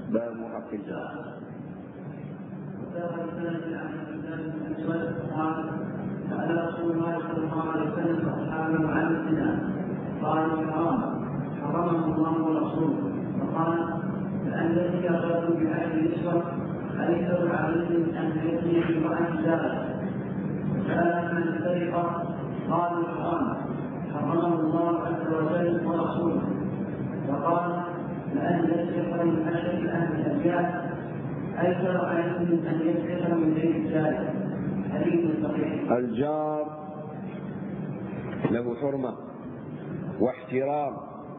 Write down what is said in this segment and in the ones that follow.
باب حق الجار. قال رسول الله صلى الله عليه وسلم أصحابه عن الزنا قالوا حرمه الله ورسوله فقال الذي يرغب بهذه النسوة أليس عليهم أن يأتي بامرأة ذلك فسأل من السرقة قالوا حرمه الله عز وجل ورسوله فقال لأن يسرق من أشد أهل الأبيات أيسر عليهم أن يسرق من غير ذلك. حديث صحيح. الجار له حرمة واحترام،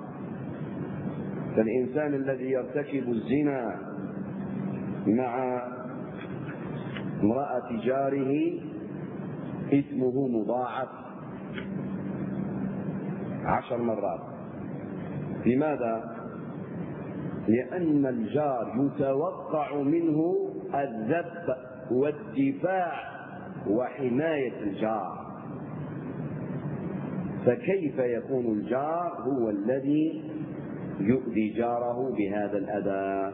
فالإنسان الذي يرتكب الزنا مع امرأة جاره إثمه مضاعف 10 مرات. لماذا؟ لأن الجار يتوقع منه الذب والدفاع وحماية الجار، فكيف يكون الجار هو الذي يؤذي جاره بهذا الأذى؟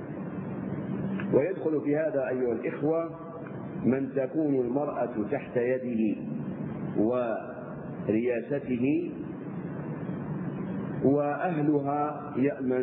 ويدخل في هذا أيها الإخوة من تكون المرأة تحت يده ورياسته وأهلها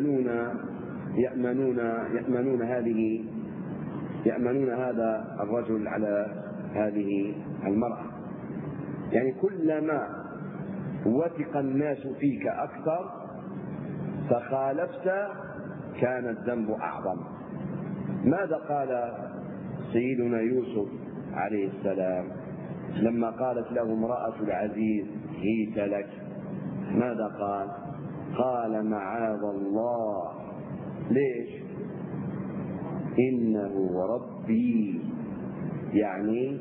يأمنون هذا الرجل على هذه المرأة. يعني كلما وثق الناس فيك أكثر فخالفت كان الذنب أعظم. ماذا قال سيدنا يوسف عليه السلام لما قالت له امرأة العزيز هيت لك؟ ماذا قال؟ قال معاذ الله. ليش؟ إنه ربي، يعني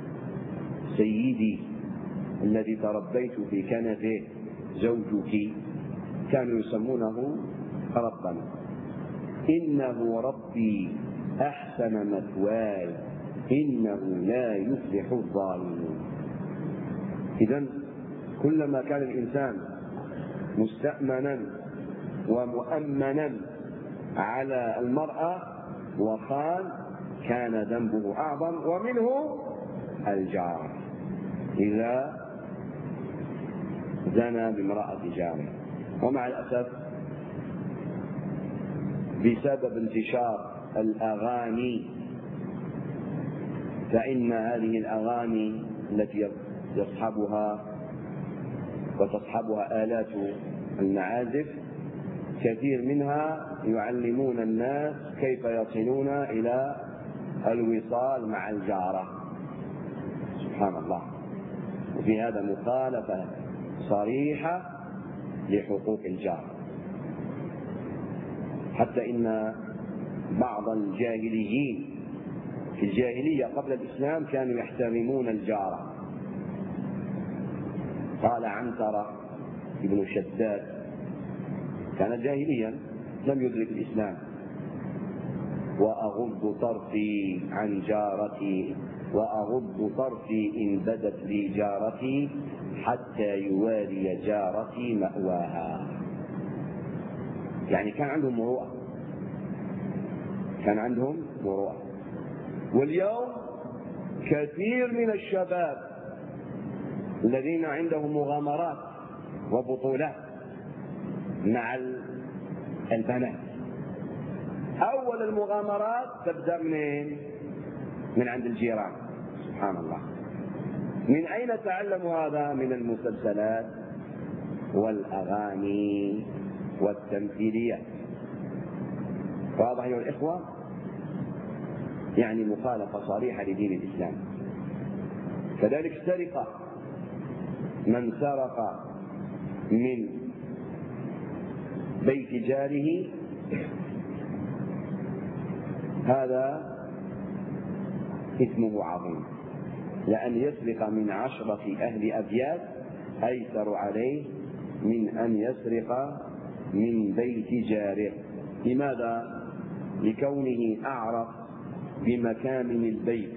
سيدي الذي تربيت في كنفه زوجك، كانوا يسمونه ربا. إنه ربي أحسن مثواي إنه لا يفلح الظالمون. إذن كلما كان الإنسان مستأمنا ومؤمنا على المرأة وخان كان ذنبه أعظم، ومنه الجار إذا زنى بامرأة جاره. ومع الأسف بسبب انتشار الأغاني، فإن هذه الأغاني التي وتصحبها آلات المعازف كثير منها يعلمون الناس كيف يصلون إلى الوصال مع الجارة. سبحان الله. وفي هذا مخالفة صريحة لحقوق الجار. حتى إن بعض الجاهليين في الجاهلية قبل الإسلام كانوا يحترمون الجارة. قال عنترة ابن شداد كان جاهليا لم يدرك الإسلام: وأغض طرفي عن جارتي وأغض طرفي إن بدت لي جارتي حتى يواري جارتي مأواها. يعني كان عندهم مروءة. واليوم كثير من الشباب الذين عندهم مغامرات وبطولات مع البنات، أول المغامرات تبدأ من عند الجيران. سبحان الله. من أين تعلموا هذا؟ من المسلسلات والأغاني والتمثيليات. واضح أيها الإخوة؟ يعني مخالفة صريحة لدين الإسلام. كذلك السرقة، من سرق من بيت جاره هذا إثمه عظيم، لأن يسرق من 10 أهل أبيات أيسر عليه من أن يسرق من بيت جاره. لماذا؟ لكونه أعرف بمكامن البيت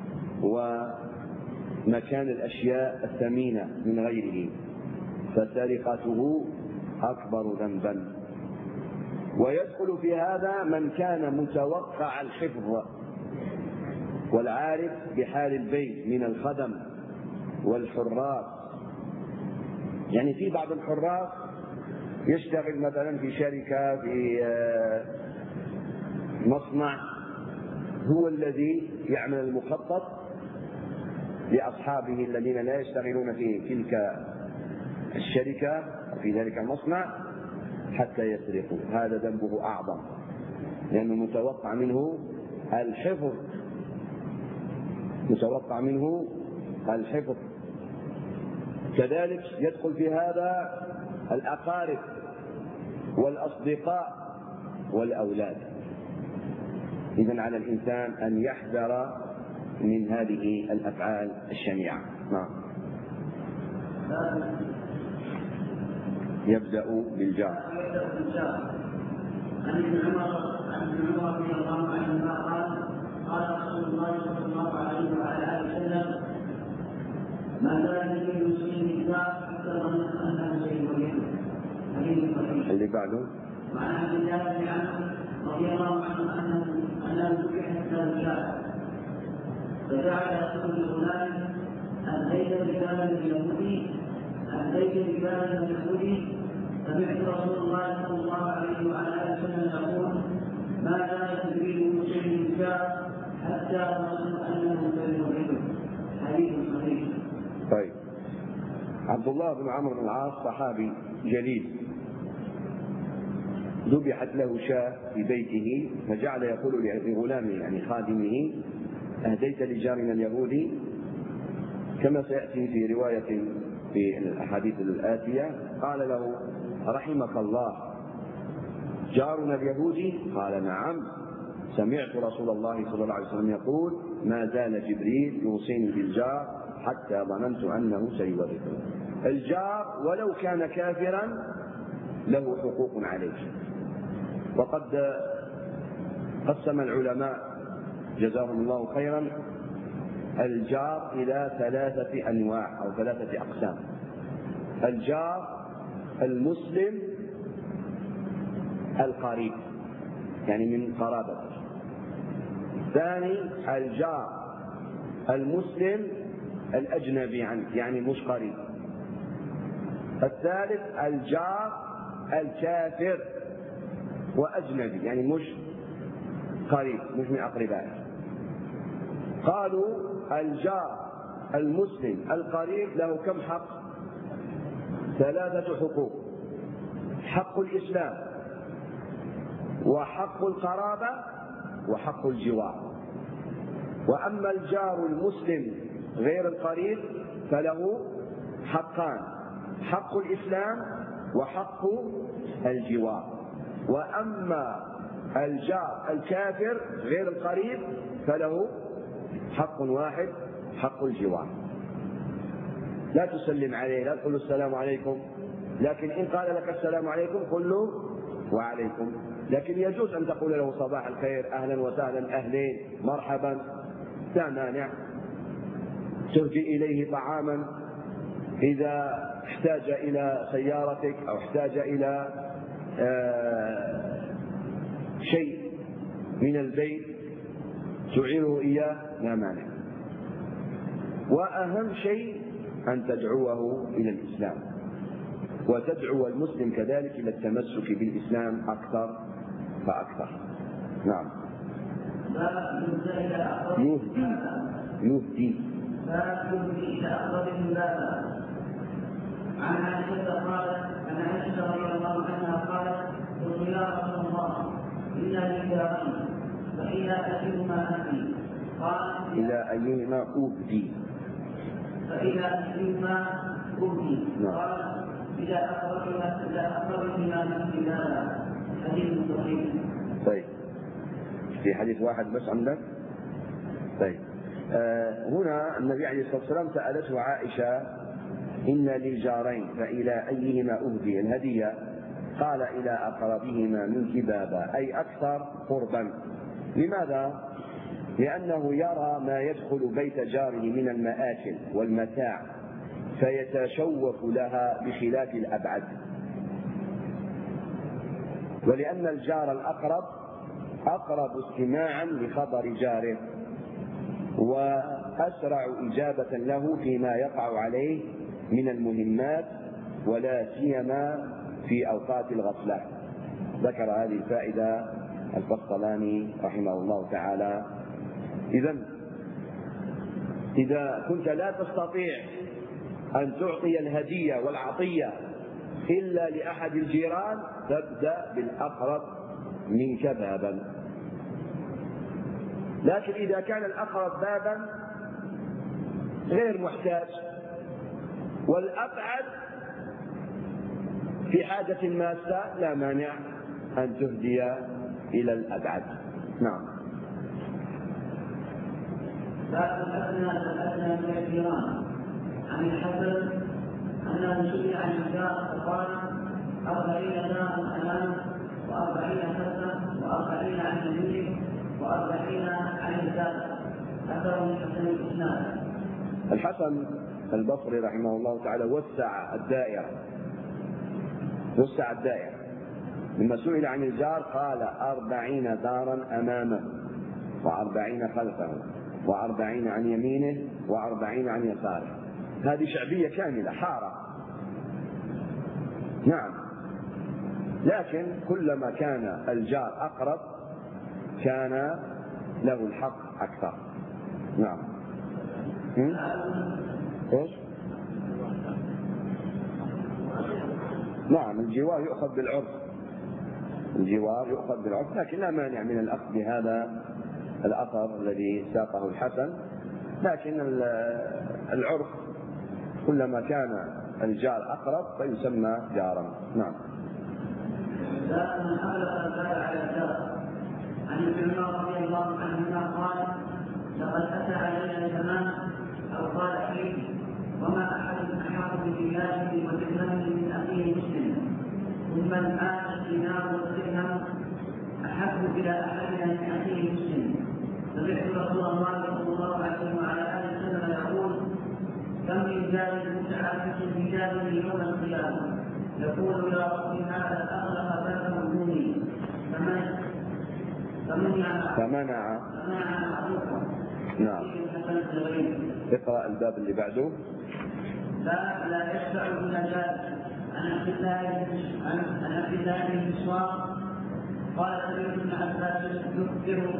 ومكان الأشياء الثمينة من غيره، فسرقته أكبر ذنبا. ويدخل في هذا من كان متوقع الحفظ والعارف بحال البيت من الخدم والحراس. يعني في بعض الحراس يشتغل مثلا في شركة، في مصنع، هو الذي يعمل المخطط لأصحابه الذين لا يشتغلون في تلك الشركة وفي ذلك المصنع حتى يسرقوا. هذا ذنبه أعظم، لأنه متوقع منه الحفظ، متوقع منه الحفظ. كذلك يدخل في هذا الأقارب والأصدقاء والأولاد. إذن على الإنسان أن يحذر من هذه الأفعال الشنيعة. نعم. يبدأ بالجار. عن ابن عمر رضي الله عنهما قال رسول الله صلى الله عليه وعلى اله وسلم: ما زال النبي يصلي النساء حتى ظننت انه سيولده. حديث صحيح. اللي بعده. وعن عبد الله بن عمرو رضي الله عنه انه ذبحت له شاة فجعل يقول لغلام: أهديت ببال اليهودي سمعت رسول الله صلى الله عليه وعلى اله وسلم يقول: ما زال جبريل يصلي النساء حتى ظننت انه سيولده. حديث صحيح. طيب، عبد الله بن عمرو بن العاص صحابي جليل، ذبحت له شاة في بيته فجعل يقول لغلامه يعني خادمه: أهديت لجارنا اليهودي؟ كما سيأتي في رواية في الأحاديث الآتية قال له: رحمك الله، جارنا اليهودي؟ قال: نعم، سمعت رسول الله صلى الله عليه وسلم يقول: ما زال جبريل يوصيني بالجار حتى ظننت أنه سيورثه. الجار ولو كان كافرا له حقوق عليه. وقد قسم العلماء جزاهم الله خيرا الجار إلى 3 أنواع أو 3 أقسام: الجار المسلم القريب يعني من قرابته، الثاني الجار المسلم الأجنبي عنه يعني مش قريب، الثالث الجار الكافر وأجنبي يعني مش قريب مش من أقربائه. قالوا الجار المسلم القريب له كم حق؟ 3 حقوق: حق الإسلام وحق القرابة وحق الجوار. وأما الجار المسلم غير القريب فله حقان: حق الإسلام وحق الجوار. وأما الجار الكافر غير القريب فله حق واحد: حق الجوار. لا تسلم عليه، لا تقول السلام عليكم، لكن إن قال لك السلام عليكم قل له وعليكم. لكن يجوز أن تقول له صباح الخير، أهلا وسهلا، أهلين، مرحبا، لا مانع. تهدي إليه طعاما إذا احتاج إلى سيارتك أو احتاج إلى شيء من البيت تعيره إياه، لا مانع. وأهم شيء أن تدعوه إلى الإسلام، وتدعو المسلم كذلك إلى التمسك بالإسلام أكثر فأكثر. نعم. يهدي إلى أقربهم بابا. عن عائشة رضي الله عنها قالت: قلت يا رسول الله إنا لي جارين فإلى أيهما أهدي؟ قال: إلى أيهما أهدي؟ فإلى أيهما أهدي؟ قال: إلى أقربهما من بابا. حديث صحيح. طيب، في حديث واحد بس عندك؟ طيب، هنا النبي عليه الصلاة والسلام سألته عائشة: إن لي جارين فإلى أيهما أهدي الهدية؟ قال: إلى أقربهما منك بابا، أي أكثر قربا. لماذا؟ لأنه يرى ما يدخل بيت جاره من المآكل والمتاع فيتشوف لها بخلاف الأبعد. ولأن الجار الأقرب أقرب استماعا لخبر جاره وأسرع إجابة له فيما يقع عليه من المهمات، ولا سيما في أوقات الغفلة. ذكر هذه الفائدة القسطلاني رحمه الله تعالى. إذا كنت لا تستطيع أن تعطي الهدية والعطية إلا لأحد الجيران فابدأ بالأقرب منك بابا. لكن إذا كان الأقرب بابا غير محتاج والأبعد في حاجة ماسة لا مانع أن تهدي إلى الأبعد. نعم. باب الأدنى من الجيران. عن الحسن أنه سئل عن الجار فقال 40 دار أمامه و40 خلفه و40 عن يمينه و40 عن يساره. أثر من حسن الإسلام. الحسن البصري رحمه الله تعالى وسع الدائرة. لما سئل عن الجار قال 40 دارا أمامه و40 خلفه و40 عن يمينه و40 عن يساره. هذه شعبية كاملة، حارة. نعم، لكن كلما كان الجار أقرب كان له الحق أكثر. نعم. إيش؟ نعم، الجوار يؤخذ بالعرف، لكن لا مانع من الأخذ بهذا الأثر الذي ساقه الحسن، لكن العرف كلما كان الجار أقرب فيسمى جارا. نعم. من أغلق الباب على الجار. عن ابن عمر رضي الله عنهما قال لقد أتى علينا زمان أو قال حين وما أحد أحاط بديانه ودرهمه من أخيه مسلم، ثم الآن الدينار والدرهم أحب إلى أحدنا من أخيه مسلم. سمعت رسول الله صلى الله عليه وعلى آله وسلم يقول كم من جار متعافٍ بجاره يوم القيامة يقول يا رب هذا أغلق بابه دوني فمنع معروفا. نعم. اقرأ الباب اللي بعده. لا يشفع إلا جار. عن عبد الله بن مسواق قال سمعت ابن عباس يخبر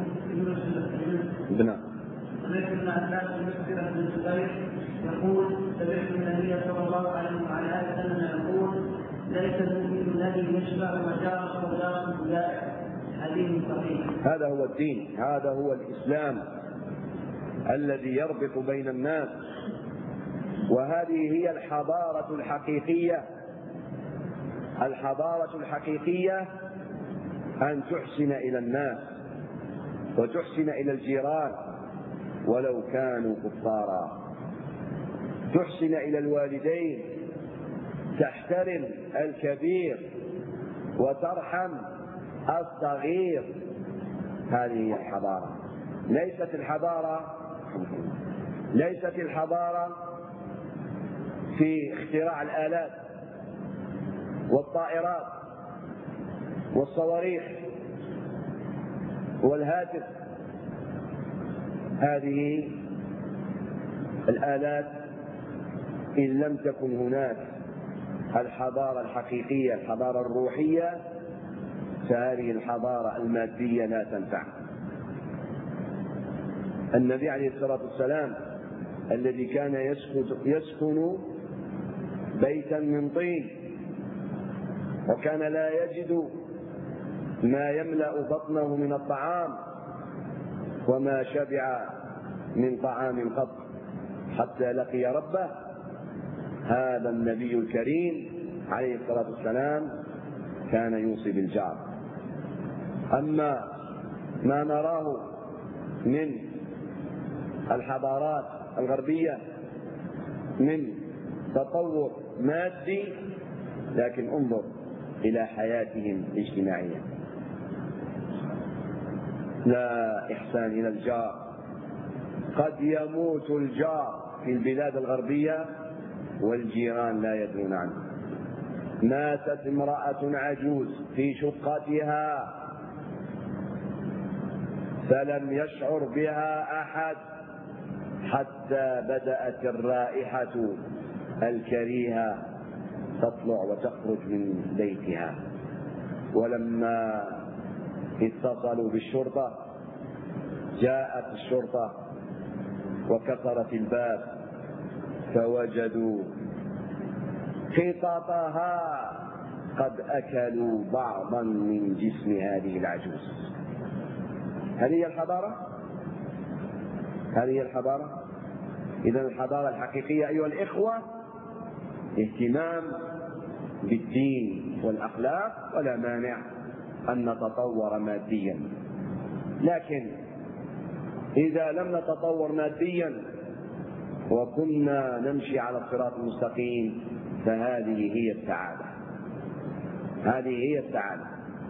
بن الزبير يقول سمعت النبي صلى الله عليه وعلى آله وسلم يقول ليس المؤمن الذي يشفع وجاره وجاره أولئك. حديث صحيح. هذا هو الدين، هذا هو الإسلام الذي يربط بين الناس، وهذه هي الحضارة الحقيقية. الحضارة الحقيقية أن تحسن إلى الناس وتحسن إلى الجيران ولو كانوا كفارا، تحسن إلى الوالدين، تحترم الكبير وترحم الصغير. هذه هي الحضارة. ليست الحضارة في اختراع الآلات والطائرات والصواريخ والهاتف. هذه الآلات إن لم تكن هناك الحضارة الحقيقية، الحضارة الروحية، فهذه الحضارة المادية لا تنفع. النبي عليه الصلاة والسلام الذي كان يسكن بيتا من طين وكان لا يجد ما يملأ بطنه من الطعام وما شبع من طعام قط حتى لقي ربه، هذا النبي الكريم عليه الصلاة والسلام كان يوصي بالجار. أما ما نراه من الحضارات الغربية من تطور مادي، لكن انظر إلى حياتهم الاجتماعية، لا إحسان إلى الجار. قد يموت الجار في البلاد الغربية والجيران لا يدرون عنه. ماتت امرأة عجوز في شقتها فلم يشعر بها أحد حتى بدأت الرائحة الكريهة تطلع وتخرج من بيتها، ولما اتصلوا بالشرطة جاءت الشرطة وكسرت الباب فوجدوا قططها قد أكلوا بعضا من جسم هذه العجوز. هذه هي الحضارة؟ هذه هي الحضارة؟ إذن الحضارة الحقيقية أيها الإخوة اهتمام بالدين والأخلاق، ولا مانع أن نتطور ماديا، لكن إذا لم نتطور ماديا وكنا نمشي على الصراط المستقيم فهذه هي السعادة. هذه هي السعادة.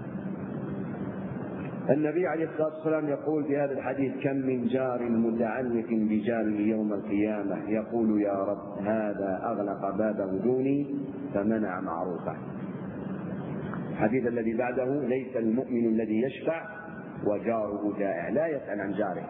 النبي عليه الصلاة والسلام يقول في هذا الحديث: كم من جار متعنت بجاره يوم القيامة يقول يا رب هذا أغلق بابه دوني فمنع معروفه. الحديث الذي بعده: ليس المؤمن الذي يشفع وجاره جائع، لا يسأل عن جاره.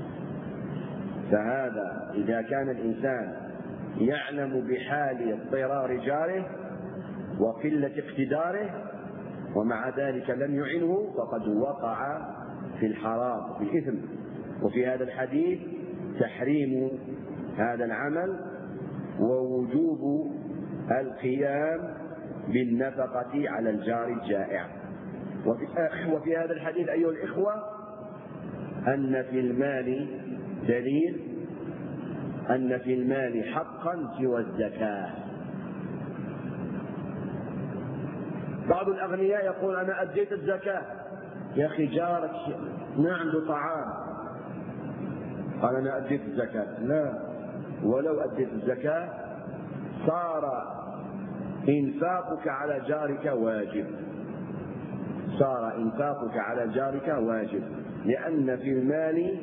فهذا إذا كان الإنسان يعلم بحال اضطرار جاره وقلة اقتداره ومع ذلك لم يعنه فقد وقع في الحرام في الإثم. وفي هذا الحديث تحريم هذا العمل ووجوب القيام بالنفقة على الجار الجائع. وفي هذا الحديث أيها الإخوة أن في المال دليل أن في المال حقا سوى الزكاة. بعض الأغنياء يقول أنا أديت الزكاة، يا أخي جارك ما عنده طعام قال أنا أديت الزكاة. لا، ولو أديت الزكاة صار إنفاقك على جارك واجب، صار إنفاقك على جارك واجب، لأن في المال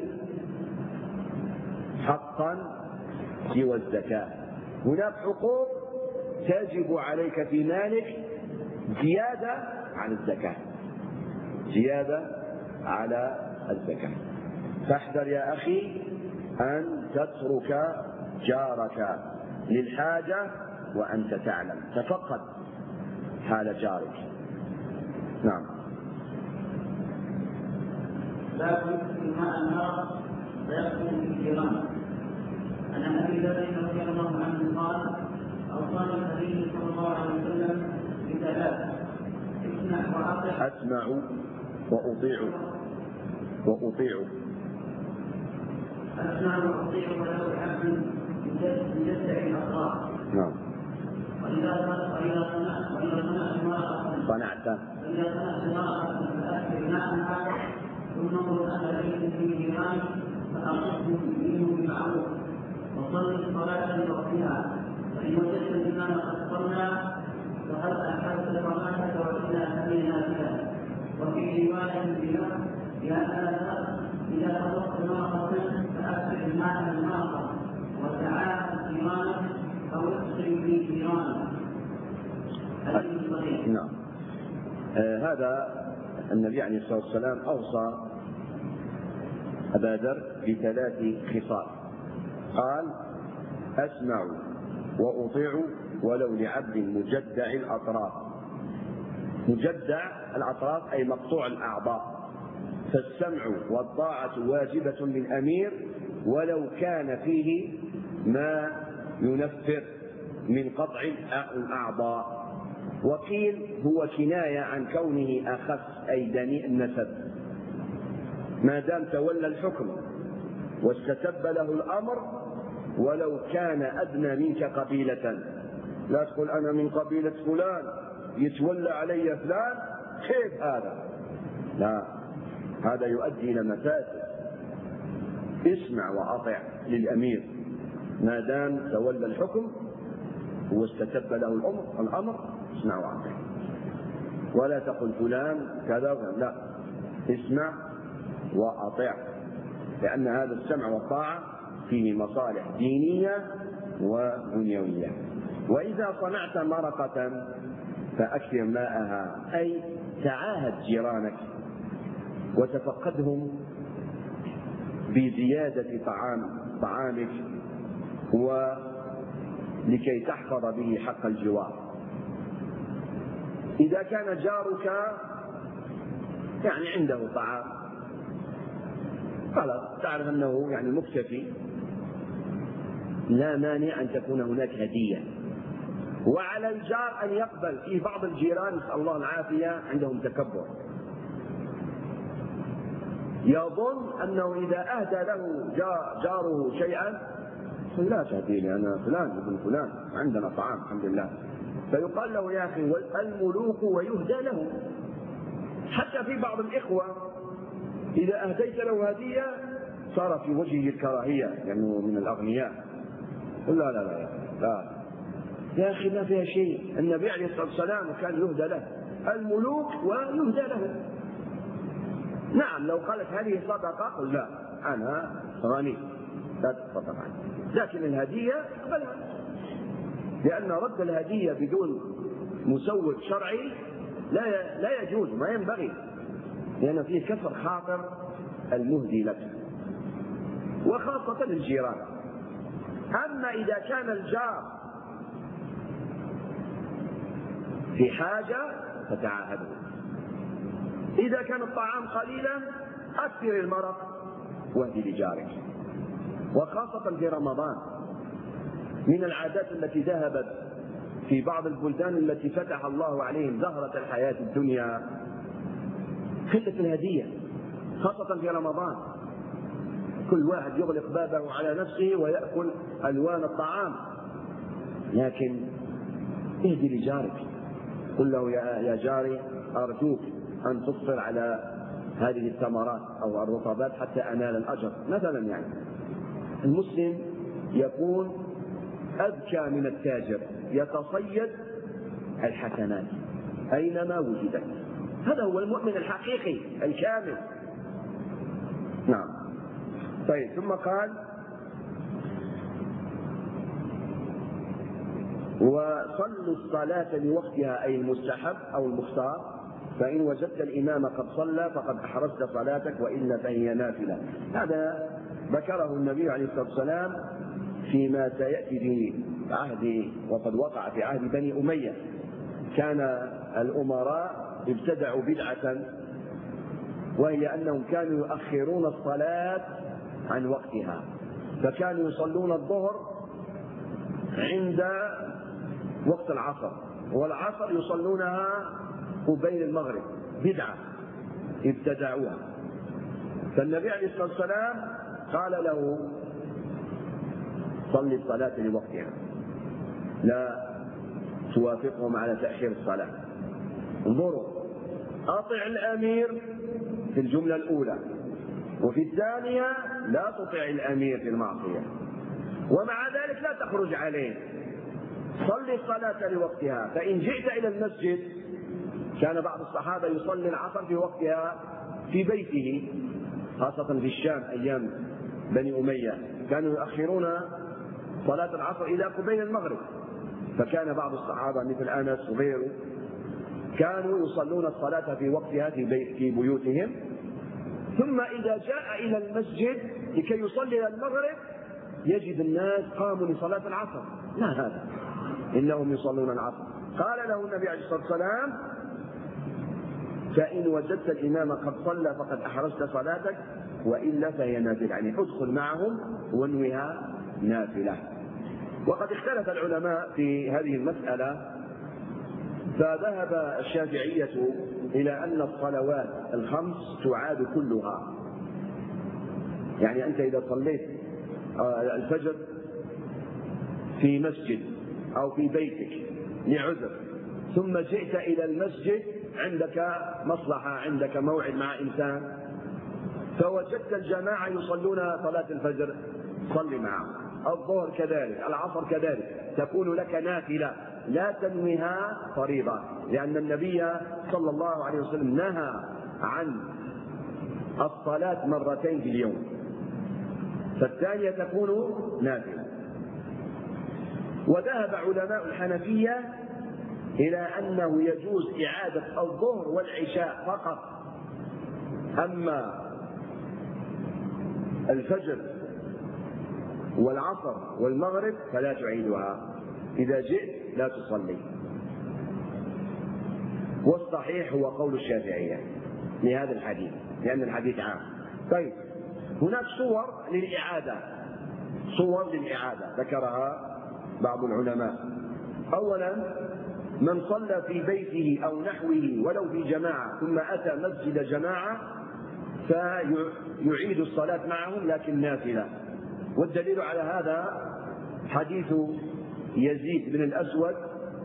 حقا سوى الزكاة. هناك حقوق تجب عليك في مالك زيادة على الزكاة، زيادة على الزكاة. فاحذر يا أخي أن تترك جارك للحاجة وأنت تعلم، تفقد حال جارك. نعم. لا يكفي ماء النار ويكفي الجيران. عن ابي ذر رضي الله عنه قال: اوصاني النبي صلى الله عليه وسلم بثلاث: اسمع واطع. اسمع واطيع. واطيع. اسمع واطيع ولو عبد يجزع الاطراف. نعم. واذا صنعت امرأة فأكثر نعمها ثم انظر أهل بيت من جيران فأقصهم منه بالمعروف وصل الصلاة لوقتها، فإن وجدت الإمام قد صلى فهل أحبت صلاتك وإلا أتينا بها. وفي رواية بلفظ: إذا طلقت امرأة فأكثر الماء الماء وتعاهد جيرانك أو اقصر في جيرانك. نعم. هذا النبي عليه الصلاة والسلام أوصى أبا ذر بثلاث خصال. قال: أسمع وأطيع ولو لعبد مجدع الأطراف. مجدع الأطراف أي مقطوع الأعضاء، فالسمع والطاعة واجبة للأمير ولو كان فيه ما ينفر من قطع الأعضاء. وقيل هو كناية عن كونه أخف أي دنيء النسب، ما دام تولى الحكم واستتب له الأمر ولو كان أدنى منك قبيلة. لا تقول أنا من قبيلة فلان يتولى علي فلان، كيف هذا؟ لا، هذا يؤدي إلى مفاسد. اسمع وأطع للأمير ما دام تولى الحكم واستتب له الأمر، اسمع وأطع. ولا تقل فلان كذا، لا، اسمع وأطع، لأن هذا السمع والطاعة فيه مصالح دينية ودنيوية. وإذا صنعت مرقة فأكثر ماءها، أي تعاهد جيرانك وتفقدهم بزيادة طعامك ولكي تحفظ به حق الجوار. إذا كان جارك يعني عنده طعام خلاص تعرف أنه يعني مكتفي، لا مانع أن تكون هناك هدية. وعلى الجار أن يقبل. في بعض الجيران نسأل الله العافية عندهم تكبر، يظن أنه إذا أهدى له جاره شيئا يقول لا تهدي لي أنا فلان ابن فلان عندنا طعام الحمد لله، فيقال له يا أخي الملوك ويهدى له. حتى في بعض الإخوة إذا أهديت له هدية صار في وجهه الكراهية لأنه من الأغنياء، قل لا لا لا لا يا أخي ما فيها شيء، النبي عليه الصلاة والسلام كان يهدى له الملوك ويهدى له. نعم لو قالت هذه صدقة قل لا أنا غني لا تصدق عنه، لكن الهدية اقبلها، لأن رد الهدية بدون مسوغ شرعي لا يجوز، ما ينبغي، لأن فيه كسر خاطر المهدي لك وخاصة الجيران. أما إذا كان الجار في حاجة فتعاهده. إذا كان الطعام قليلا أكثر المرق واهدي لجارك، وخاصة في رمضان. من العادات التي ذهبت في بعض البلدان التي فتح الله عليهم زهرة الحياة الدنيا قلة الهدية، خاصة في رمضان. كل واحد يغلق بابه على نفسه ويأكل ألوان الطعام. لكن اهدي لجارك، قل له يا جاري أرجوك أن تفطر على هذه الثمرات أو الرطبات حتى أنال الأجر مثلا. يعني المسلم يكون أذكى من التاجر، يتصيد الحسنات أينما وجدت. هذا هو المؤمن الحقيقي الكامل. نعم. طيب ثم قال وصلوا الصلاة لوقتها أي المستحب أو المختار، فإن وجدت الإمام قد صلى فقد أحرزت صلاتك وإلا فهي نافلة. هذا ذكره النبي عليه الصلاة والسلام فيما سيأتي في عهد وقد وقع في عهد بني أمية. كان الأمراء ابتدعوا بدعة وهي أنهم كانوا يؤخرون الصلاة عن وقتها، فكانوا يصلون الظهر عند وقت العصر والعصر يصلونها قبيل المغرب، بدعة ابتدعوها. فالنبي عليه الصلاة والسلام قال له صل الصلاة لوقتها لا توافقهم على تأخير الصلاة. انظروا، أطع الأمير في الجملة الأولى، وفي الثانية لا تطع الأمير في المعصية، ومع ذلك لا تخرج عليه. صل الصلاة لوقتها. فإن جئت إلى المسجد، كان بعض الصحابة يصلي العصر في وقتها في بيته، خاصة في الشام أيام بني أمية كانوا يؤخرون صلاة العصر إلى قبيل المغرب، فكان بعض الصحابة مثل أنس وغيره كانوا يصلون الصلاة في وقتها في بيوتهم، ثم إذا جاء إلى المسجد لكي يصلي المغرب يجد الناس قاموا لصلاة العصر. لا، هذا إنهم يصلون العصر. قال له النبي عليه الصلاة والسلام فإن وجدت الإمام قد صلى فقد أحرزت صلاتك وإلا فهي نافلة، يعني ادخل معهم وانوها نافلة. وقد اختلف العلماء في هذه المسألة، فذهب الشافعية إلى أن الصلوات الخمس تعاد كلها. يعني أنت إذا صليت الفجر في مسجد أو في بيتك لعذر ثم جئت إلى المسجد عندك مصلحة، عندك موعد مع إنسان، فوجدت الجماعة يصلون صلاة الفجر، صل معهم. الظهر كذلك، العصر كذلك، تكون لك نافلة لا تنويها فريضة، لأن النبي صلى الله عليه وسلم نهى عن الصلاة مرتين في اليوم، فالثانية تكون نافلة. وذهب علماء الحنفية إلى أنه يجوز إعادة الظهر والعشاء فقط، أما الفجر والعصر والمغرب فلا تعيدها، إذا جئت لا تصلي. والصحيح هو قول الشافعية لهذا الحديث، لأن الحديث عام. طيب، هناك صور للإعادة ذكرها بعض العلماء. أولا، من صلى في بيته أو نحوه ولو في جماعة ثم أتى مسجد جماعة فيعيد الصلاة معهم لكن نافلة. والدليل على هذا حديث يزيد بن الأسود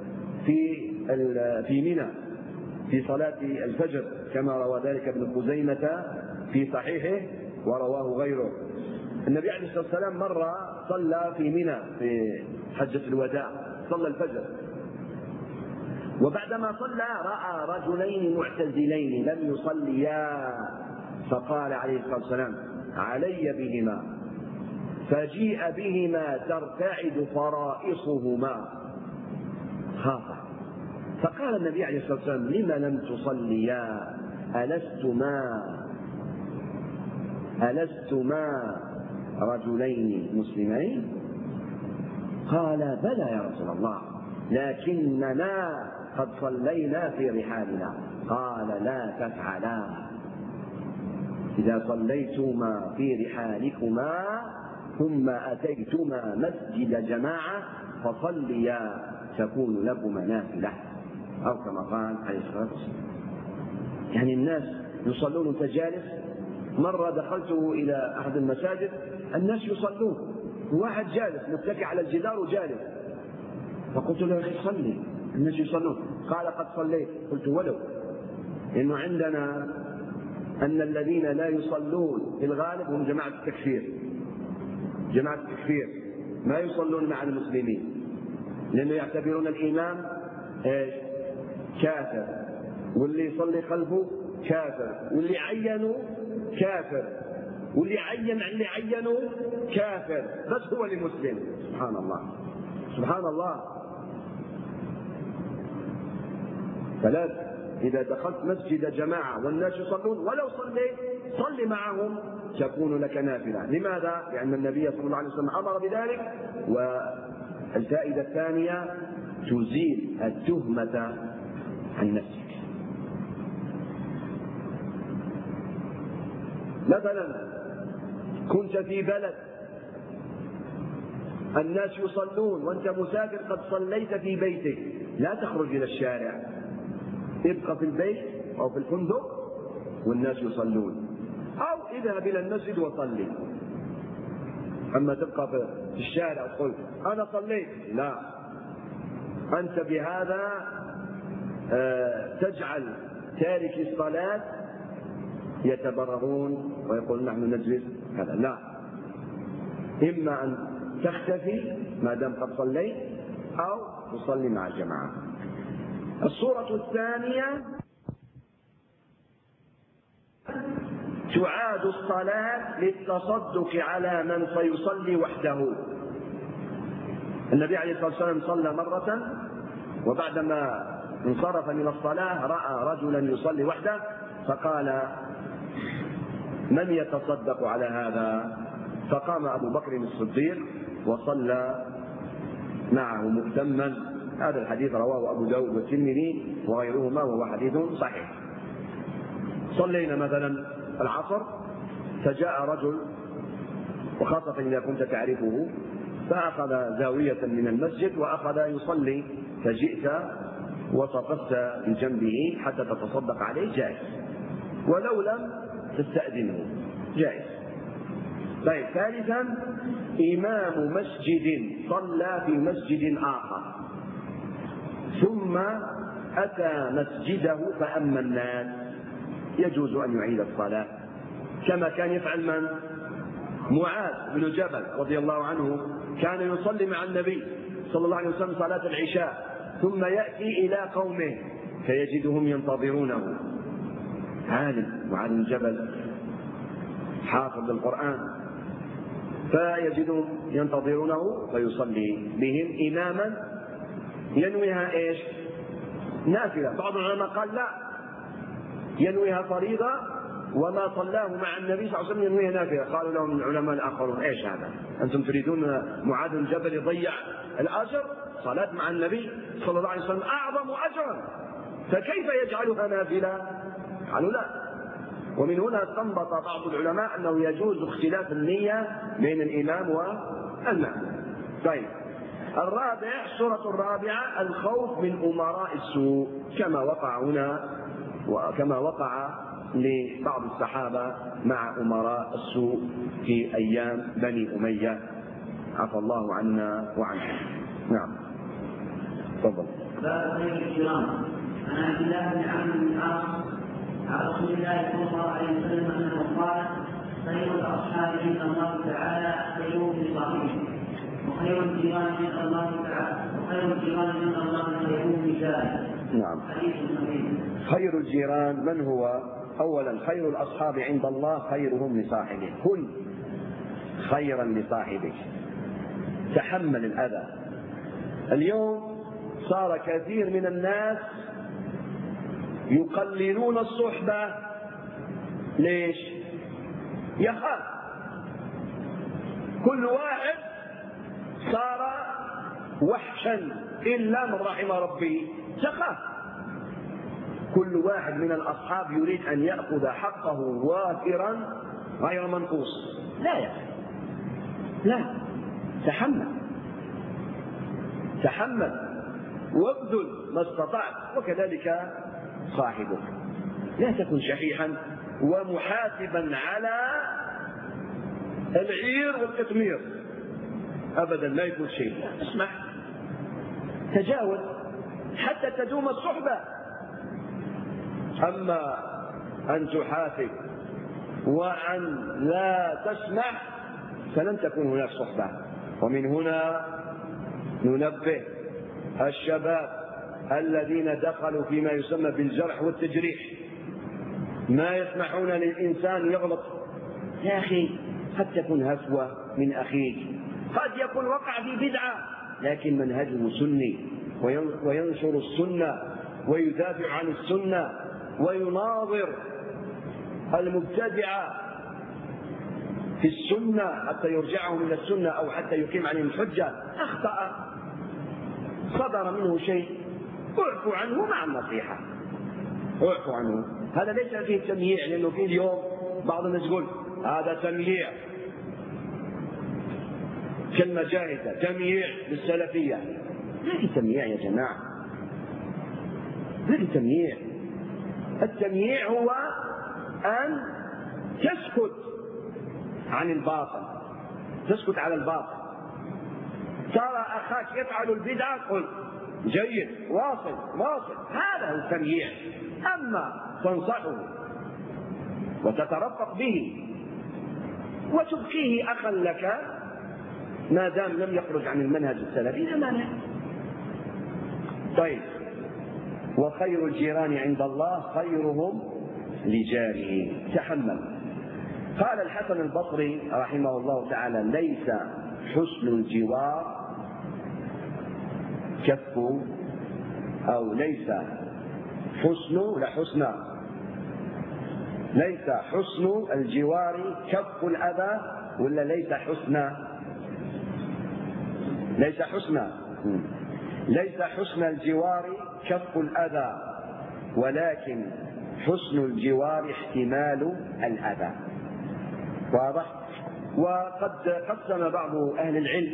في منى في صلاة الفجر، كما روى ذلك ابن خزيمة في صحيحه ورواه غيره. النبي عليه الصلاة والسلام مرة صلى في منى في حجة الوداع، صلى الفجر، وبعدما صلى رأى رجلين معتزلين لم يصليا، فقال عليه الصلاة والسلام: علي بهما. فجيء بهما ترتعد فرائصهما خافا، فقال النبي عليه الصلاة والسلام: لم لم تصليا؟ ألستما رجلين مسلمين؟ قال: بلى يا رسول الله، لكننا قد صلينا في رحالنا. قال: لا تفعلا، إذا صليتما في رحالكما ثم أتيتما مسجد جماعة فصليا تكون لكما نافلة، أو كما قال عليه الصلاة والسلام. يعني الناس يصلون وانت جالس. مرة دخلت إلى أحد المساجد الناس يصلون وواحد جالس متكئ على الجدار وجالس، فقلت له: يا أخي صلي، الناس يصلون. قال: قد صليت. قلت: ولو، لأنه عندنا أن الذين لا يصلون في الغالب هم جماعة التكفير، ما يصلون مع المسلمين، لأنه يعتبرون الإمام كافر، واللي يصلي خلفه كافر، واللي عينوا كافر، واللي عينوا كافر، بس هو لمسلم. سبحان الله. فلا، إذا دخلت مسجد جماعة والناس يصلون ولو صليت صل معهم تكون لك نافلة. لماذا؟ لأن النبي صلى الله عليه وسلم أمر بذلك. والفائدة الثانية: تزيل التهمة عن نفسك. مثلا كنت في بلد الناس يصلون وأنت مسافر قد صليت في بيتك، لا تخرج إلى الشارع، ابقى في البيت أو في الفندق والناس يصلون، أو اذهب إلى المسجد وصلي. أما تبقى في الشارع وتقول أنا صليت، لا، أنت بهذا تجعل تارك الصلاة يتبررون ويقول نحن نجلس هذا. لا، إما أن تختفي ما دام قد صليت أو تصلي مع الجماعة. الصورة الثانية: تعاد الصلاة للتصدق على من سيصلي وحده. النبي عليه الصلاة والسلام صلى مرة، وبعدما انصرف من الصلاة رأى رجلا يصلي وحده، فقال: من يتصدق على هذا؟ فقام أبو بكر الصديق وصلى معه مهتما. هذا الحديث رواه أبو داود والترمذي وغيرهما وهو حديث صحيح. صلينا مثلا العصر فجاء رجل، وخاصة إذا كنت تعرفه، فأخذ زاوية من المسجد وأخذ يصلي، فجئت وصففت بجنبه حتى تتصدق عليه، جائز، ولو لم تستأذنه جائز. طيب، ثالثا: إمام مسجد صلى في مسجد آخر ثم أتى مسجده فأما الناس، يجوز أن يعيد الصلاة، كما كان يفعل من؟ معاذ بن جبل رضي الله عنه، كان يصلي مع النبي صلى الله عليه وسلم صلاة العشاء، ثم يأتي إلى قومه فيجدهم ينتظرونه. عالم معاذ بن جبل حافظ القرآن، فيجدهم ينتظرونه فيصلي بهم إماما، ينويها إيش؟ نافلة. بعض العلماء قال لا، ينويها فريضة وما صلاه مع النبي صلى الله عليه وسلم ينويها نافلة. قالوا لهم العلماء الآخرون ايش هذا؟ أنتم تريدون معاذ الجبل يضيع الأجر؟ صلاة مع النبي صلى الله عليه وسلم أعظم أجرا، فكيف يجعلها نافلة؟ قالوا لا. ومن هنا استنبط بعض العلماء أنه يجوز اختلاف النية بين الإمام والمأموم. طيب، الرابع، السورة الرابعة، الخوف من أمراء السوء، كما وقع هنا وكما وقع لبعض الصحابة مع أمراء السوء في أيام بني أمية، عفى الله عنا وعنهم. نعم، تفضل. باب خير الكرام. عن عبد الله بن عمرو بن العاص عن رسول الله صلى الله عليه وسلم انه قال: خير الاصحاب عند الله تعالى خيرهم لصاحبه، وخير الجيران عند الله تعالى خيرهم لجاره. نعم. خير الجيران من هو؟ اولا خير الاصحاب عند الله خيرهم لصاحبه. كن خيرا لصاحبك، تحمل الاذى. اليوم صار كثير من الناس يقللون الصحبة. ليش؟ يخاف. كل واحد صار وحشا إلا من رحم ربي، يخاف. كل واحد من الأصحاب يريد أن يأخذ حقه وافرا غير منقوص. لا، تحمل وابذل ما استطعت، وكذلك صاحبك. لا تكن شحيحا ومحاسبا على العير والقطمير أبدا، لا يكون شيء. اسمح، تجاوز حتى تدوم الصحبة. أما أن تحاسب وأن لا تسمح فلن تكون هناك صحبة. ومن هنا ننبه الشباب الذين دخلوا فيما يسمى بالجرح والتجريح، ما يسمحون للإنسان يغلط. يا أخي، قد تكون هفوة من أخيك، قد يكون وقع في بدعة، لكن منهجه سني وينشر السنة ويدافع عن السنة ويناظر المبتدعة في السنة حتى يرجعهم إلى السنة أو حتى يقيم عليهم الحجة. أخطأ، صدر منه شيء، اعفو عنه مع النصيحة، اعفو عنه. هذا ليس فيه تمييع، لأنه في اليوم بعض الناس يقول هذا تمييع، كلمة جاهزة، تمييع للسلفية. ما في تمييع يا جماعة، ما في تمييع. التمييع هو أن تسكت عن الباطل، تسكت على الباطل. ترى أخاك يفعل البدعة قل جيد، واصل، هذا هو التمييع. أما تنصحه وتترفق به وتبقيه أخا لك ما دام لم يخرج عن المنهج السلفي لا مانع. طيب، وخير الجيران عند الله خيرهم لجاره، تحمل. قال الحسن البصري رحمه الله تعالى: ليس حسن الجوار كف، أو ليس حسن الجوار كف الأذى، ولا ليس حسن الجوار كف الأذى، ولكن حسن الجوار احتمال الأذى. واضح؟ وقد قسم بعض أهل العلم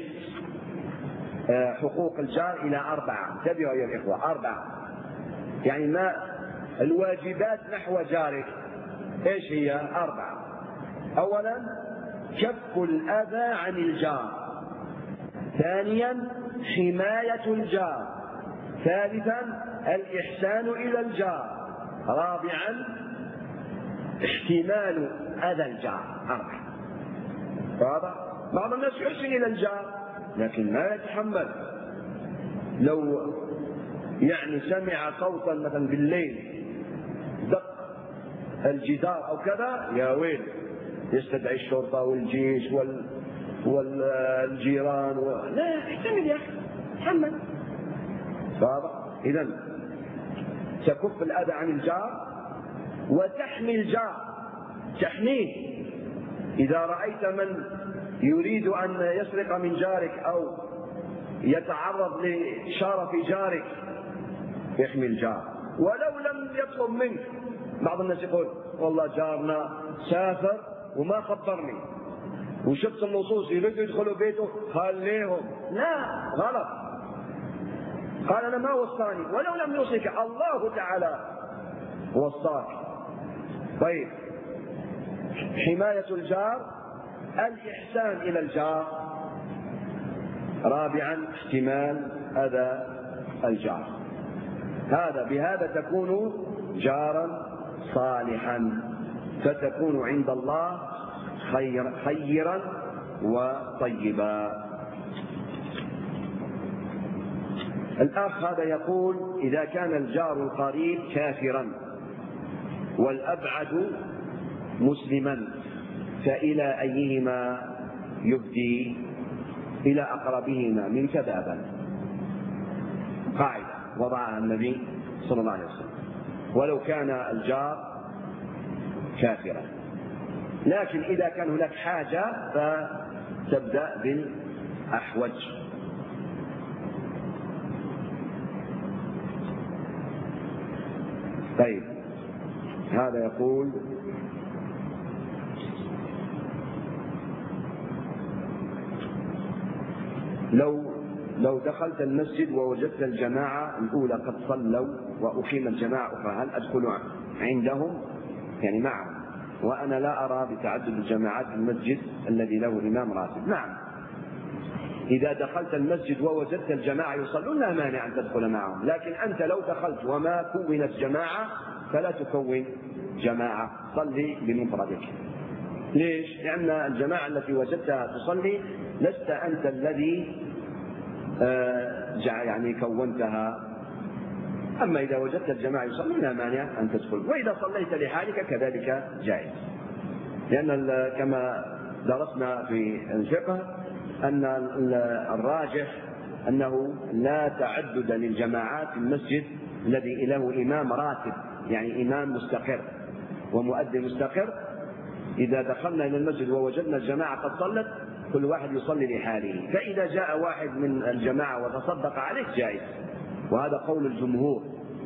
حقوق الجار إلى 4. انتبهوا أيها الإخوة، 4. يعني ما الواجبات نحو جارك إيش هي؟ 4. أولا كف الأذى عن الجار، ثانيا حماية الجار، ثالثا الإحسان إلى الجار، رابعا احتمال أذى الجار. 4. واضح؟ بعض الناس يحسن إلى الجار لكن ما يتحمل. لو يعني سمع صوتا مثلا بالليل دق الجدار أو كذا، يا ويل، يستدعي الشرطة والجيش والجيران لا احتمل يا أخي، تحمل. واضح؟ إذن تكف الأذى عن الجار وتحمي الجار، تحميه. إذا رأيت من يريد أن يسرق من جارك أو يتعرض لشرف جارك يحمي الجار ولو لم يطلب منك. بعض الناس يقول والله جارنا سافر وما خبرني، وشفت اللصوص يريدوا يدخلوا بيته خليهم. لا، غلط. قال أنا ما وصاني، ولو لم يوصيك الله تعالى وصاك. طيب، حماية الجار، الإحسان إلى الجار. رابعا، احتمال أذى الجار. بهذا تكون جارا صالحا، فتكون عند الله خيرا وطيبا. الأخ هذا يقول إذا كان الجار القريب كافرا والأبعد مسلما فإلى أيهما يهدي؟ إلى أقربهما منك بابا. قاعدة وضعها النبي صلى الله عليه وسلم، ولو كان الجار كافرا. لكن إذا كان هناك حاجة فتبدأ بالأحوج. طيب، هذا يقول لو دخلت المسجد ووجدت الجماعة الأولى قد صلوا وأقيمت جماعة أخرى، هل أدخل عندهم يعني معهم وأنا لا أرى بتعدد الجماعات في المسجد الذي له إمام راتب؟ نعم، إذا دخلت المسجد ووجدت الجماعة يصلون لا مانع أن تدخل معهم، لكن أنت لو دخلت وما كونت جماعة فلا تكون جماعة، صلي بمفردك. ليش؟ لأن الجماعة التي وجدتها تصلي لست أنت الذي يعني كونتها. أما إذا وجدت الجماعة يصلون لا مانع أن تدخل، وإذا صليت لحالك كذلك جائز، لأن كما درسنا في الفقه أن الراجح أنه لا تعدد للجماعات في المسجد الذي له إمام راتب، يعني إمام مستقر ومؤذن مستقر. إذا دخلنا إلى المسجد ووجدنا الجماعة قد صلت كل واحد يصلي لحاله، فإذا جاء واحد من الجماعة وتصدق عليك جائز. وهذا قول الجمهور،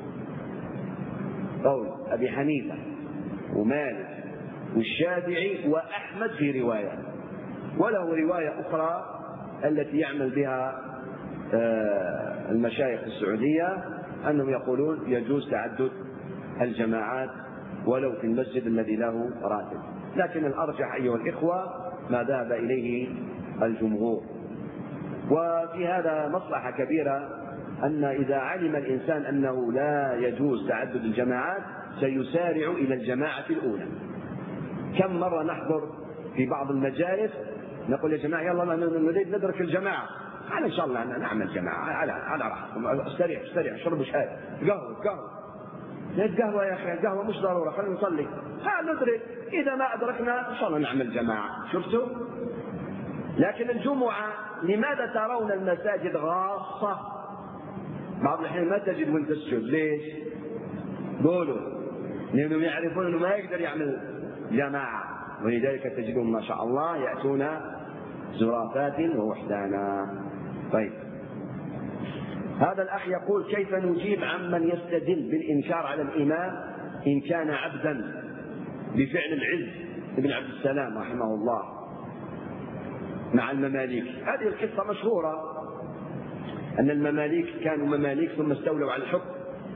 قول أبي حنيفة ومالك والشافعي وأحمد في رواية، وله رواية أخرى التي يعمل بها المشايخ السعودية أنهم يقولون يجوز تعدد الجماعات ولو في المسجد الذي له راتب، لكن الأرجح أيها الإخوة ما ذهب إليه الجمهور. وفي هذا مصلحة كبيرة، أن إذا علم الإنسان أنه لا يجوز تعدد الجماعات سيسارع إلى الجماعة الأولى. كم مرة نحضر في بعض المجالس نقول يا جماعة يلا نريد ندرك الجماعة، أنا إن شاء الله نعمل جماعة على راحتكم، استريح شربوا شاي قهوة قهوة يا أخي، قهوة مش ضرورة، خلينا نصلي ندرك، إذا ما أدركنا إن شاء الله نعمل جماعة. شفتوا؟ لكن الجمعة لماذا ترون المساجد غاصة؟ بعض الحين ما تجد من تسجد. ليش؟ قولوا لأنهم يعرفون أنه ما يقدر يعمل جماعة، ولذلك تجدون ما شاء الله يأتون زرافات ووحدانا. طيب، هذا الأخ يقول كيف نجيب عمن يستدل بالإنكار على الإمام إن كان عبدا بفعل العز بن عبد السلام رحمه الله مع المماليك؟ هذه القصة مشهورة، أن المماليك كانوا مماليك ثم استولوا على الحكم،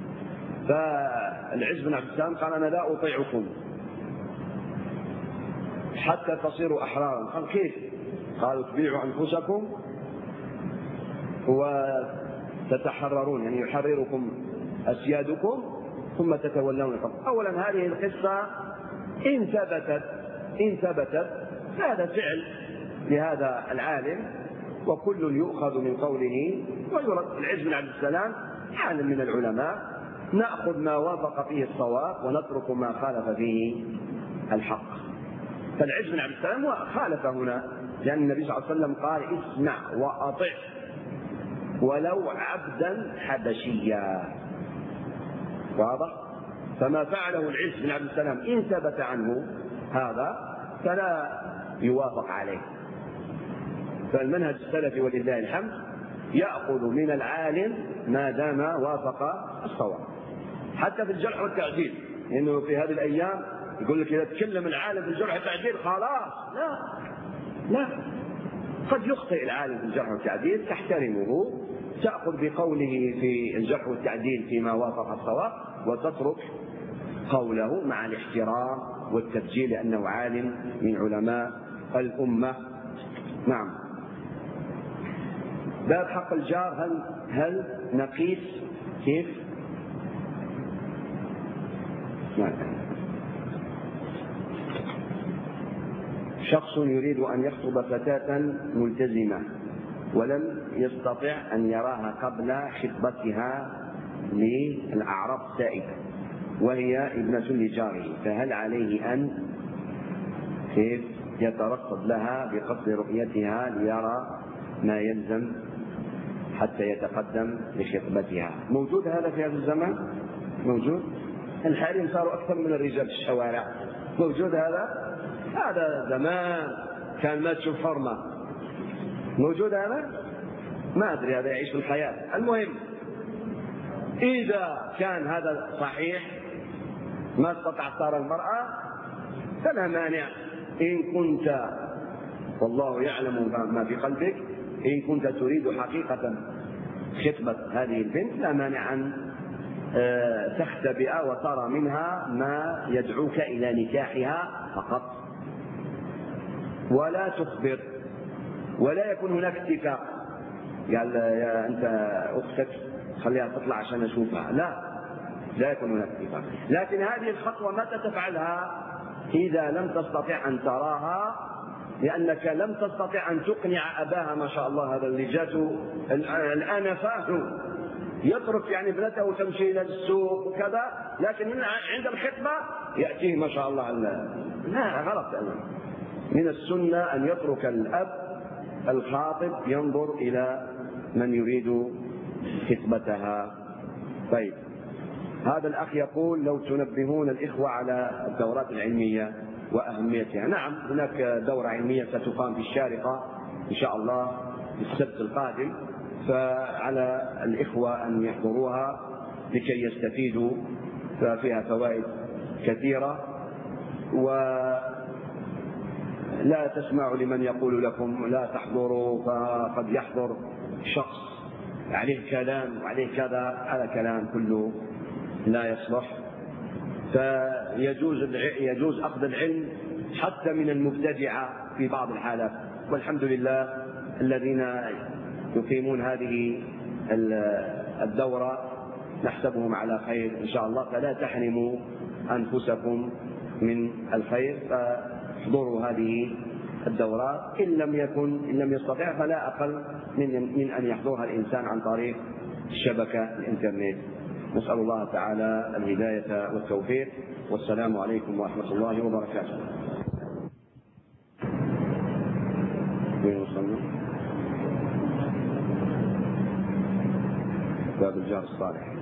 فالعز بن عبد السلام قال أنا لا أطيعكم حتى تصيروا أحرارا. قال كيف؟ قالوا تبيعوا أنفسكم وتتحررون، يعني يحرركم أسيادكم ثم تتولون الحكم. أولا هذه القصة إن ثبتت هذا فعل لهذا العالم وكل يؤخذ من قوله ويرد. العز بن عبد السلام عالم من العلماء، نأخذ ما وافق فيه الصواب ونترك ما خالف فيه الحق. فالعز بن عبد السلام خالف هنا، لأن النبي صلى الله عليه وسلم قال اسمع وأطع ولو عبدا حبشيا. واضح؟ فما فعله العز بن عبد السلام إن ثبت عنه هذا فلا يوافق عليه. فالمنهج السلفي ولله الحمد يأخذ من العالم ما دام وافق الصواب، حتى في الجرح والتعديل، لأنه في هذه الأيام يقول لك إذا تكلم العالم في الجرح والتعديل خلاص، لا، قد يخطئ العالم في الجرح والتعديل، تحترمه، تأخذ بقوله في الجرح والتعديل فيما وافق الصواب، وتترك قوله مع الاحترام والتبجيل لأنه عالم من علماء الأمة. نعم. باب حق الجار، هل نقيس كيف؟ نعم. شخص يريد أن يخطب فتاة ملتزمة ولم يستطع أن يراها قبل خطبتها للأعراض السائدة وهي ابنة لجاره، فهل عليه أن كيف يترصد لها بقصد رؤيتها ليرى ما يلزم حتى يتقدم لخطبتها؟ موجود هذا في هذا الزمان؟ موجود؟ الحريم صاروا أكثر من الرجال في الشوارع. موجود هذا زمان كان ما تشوف حرمة. موجود هذا؟ ما أدري، هذا يعيش في الحياة. المهم إذا كان هذا صحيح ما استطعت ترى المرأة فلا مانع، إن كنت والله يعلم ما في قلبك، إن كنت تريد حقيقة خطبة هذه البنت لا مانع أن تختبئ وترى منها ما يدعوك إلى نكاحها فقط، ولا تخبر، ولا يكون هناك اتفاق قال يا أنت أختك خليها تطلع عشان أشوفها، لا يكون هناك اتفاق. لكن هذه الخطوة متى تفعلها؟ إذا لم تستطع أن تراها، لأنك لم تستطع أن تقنع أباها. ما شاء الله هذا اللي جاته الآن فاهم يترك يعني ابنته تمشي إلى السوق وكذا، لكن عند الخطبة يأتيه ما شاء الله. لا، غلط. من السنة أن يترك الأب الخاطب ينظر إلى من يريد خطبتها. طيب، هذا الأخ يقول لو تنبهون الإخوة على الدورات العلمية وأهميتها. نعم، هناك دورة علمية ستقام في الشارقة إن شاء الله السبت القادم، فعلى الإخوة أن يحضروها لكي يستفيدوا، ففيها فوائد كثيرة. ولا تسمعوا لمن يقول لكم لا تحضروا، فقد يحضر شخص عليه كلام وعليه كذا، هذا كلام كله لا يصلح. فيجوز أخذ العلم حتى من المبتدعة في بعض الحالات، والحمد لله الذين يقيمون هذه الدورة نحسبهم على خير إن شاء الله، فلا تحرموا أنفسكم من الخير، فاحضروا هذه الدورات. إن لم يستطع فلا أقل من أن يحضرها الإنسان عن طريق الشبكة الإنترنت. نسأل الله تعالى الهداية والتوفيق، والسلام عليكم ورحمة الله وبركاته. باب الجار الصالح.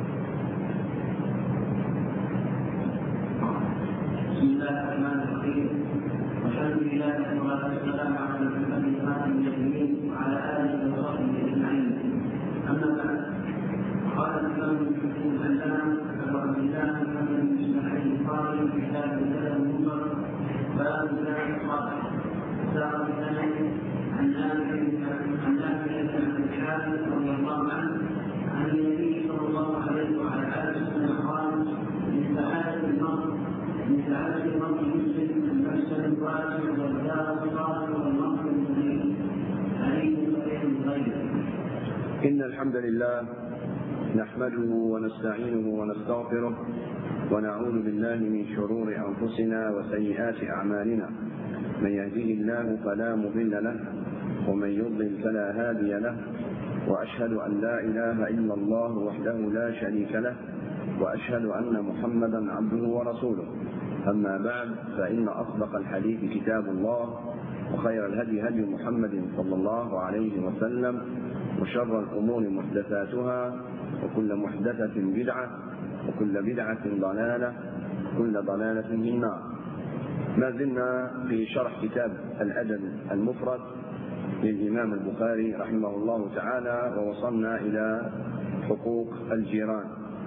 بسم الله الرحمن الرحيم، والحمد لله والصلاة والسلام على محمد خاتم النبيين وعلى آله وصحبه أجمعين. أما بعد، قال الإمام ابن العلامة أبو عبد الله محمد بن إسماعيل البخاري في كتاب الأدب المفرد باب الجار الصالح. سار بسند عن نافع بن عبد الحارث رضي الله عنه عن النبي صلى الله عليه وعلى آله وسلم قال: من سعادة المرء يسلم النفس الواجب والدار الصالح والمرء المنيب. حديث صحيح غيره. إن الحمد لله نحمده ونستعينه ونستغفره ونعوذ بالله من شرور أنفسنا وسيئات أعمالنا. من يهديه الله فلا مضل له ومن يضلل فلا هادي له، وأشهد أن لا إله إلا الله وحده لا شريك له، وأشهد أن محمدا عبده ورسوله. أما بعد، فإن أصدق الحديث كتاب الله، وخير الهدي هدي محمد صلى الله عليه وسلم، وشر الأمور محدثاتها، وكل محدثة بدعة، وكل بدعة ضلالة وكل ضلالة في النار. ما زلنا في شرح كتاب الأدب المفرد للإمام البخاري رحمه الله تعالى، ووصلنا إلى حقوق الجيران،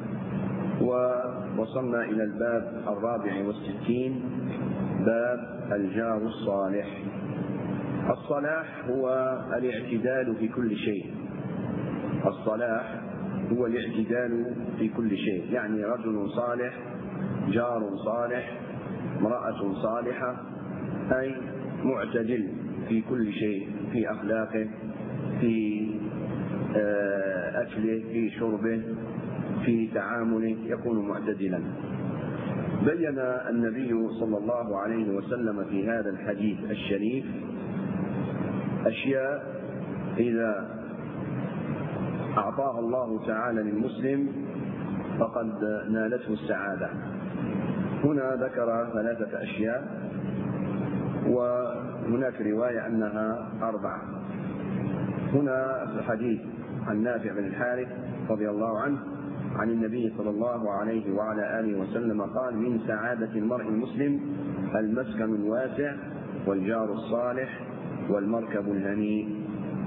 ووصلنا إلى الباب 64 باب الجار الصالح. الصلاح هو الاعتدال في كل شيء. الصلاح هو الاعتدال في كل شيء، يعني رجل صالح، جار صالح، امرأة صالحة، أي معتدل في كل شيء، في أخلاقه، في أكله، في شربه، في تعامله، يكون معتدلا. بين النبي صلى الله عليه وسلم في هذا الحديث الشريف أشياء إذا أعطاها الله تعالى للمسلم فقد نالته السعادة. هنا ذكر 3 أشياء، وهناك رواية أنها 4. هنا في الحديث عن نافع بن الحارث رضي الله عنه عن النبي صلى الله عليه وعلى آله وسلم قال: من سعادة المرء المسلم المسكن الواسع والجار الصالح والمركب الهنيء.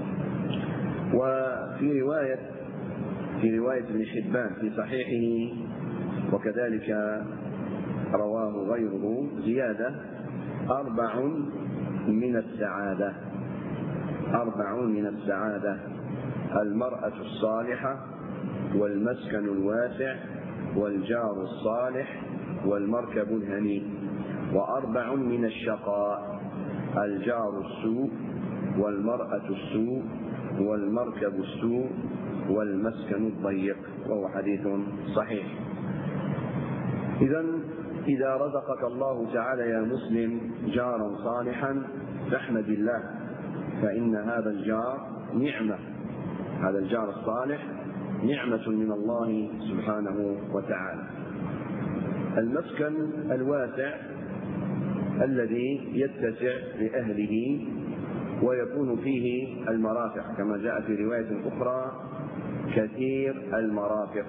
وفي رواية ابن حبان في صحيحه، وكذلك رواه غيره، زيادة: 4 من السعادة. 4 من السعادة: المرأة الصالحة والمسكن الواسع والجار الصالح والمركب الهنيء. 4 من الشقاء: الجار السوء والمرأة السوء والمركب السوء والمسكن الضيق. وهو حديث صحيح. إذا رزقك الله تعالى يا مسلم جارا صالحا فاحمد الله، فإن هذا الجار نعمة. هذا الجار الصالح نعمة من الله سبحانه وتعالى. المسكن الواسع الذي يتسع لأهله ويكون فيه المرافق، كما جاء في رواية أخرى: كثير المرافق.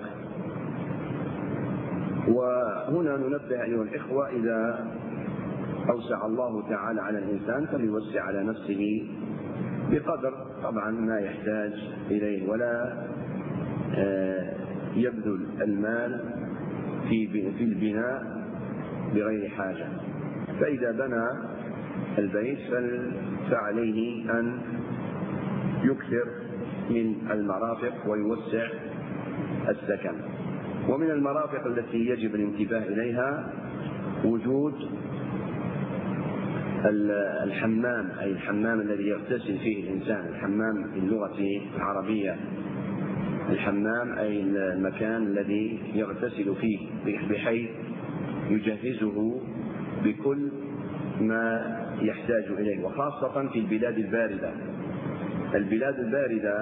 وهنا ننبه أيها الإخوة، إذا أوسع الله تعالى على الإنسان فليوسع على نفسه بقدر طبعا ما يحتاج إليه، ولا يبذل المال في البناء بغير حاجة. فإذا بنى البيت فعليه أن يكثر من المرافق ويوسع السكن. ومن المرافق التي يجب الانتباه إليها وجود الحمام، أي الحمام الذي يغتسل فيه الإنسان. الحمام في اللغة العربية، الحمام أي المكان الذي يغتسل فيه، بحيث يجهزه بكل ما يحتاج إليه، وخاصة في البلاد الباردة. البلاد الباردة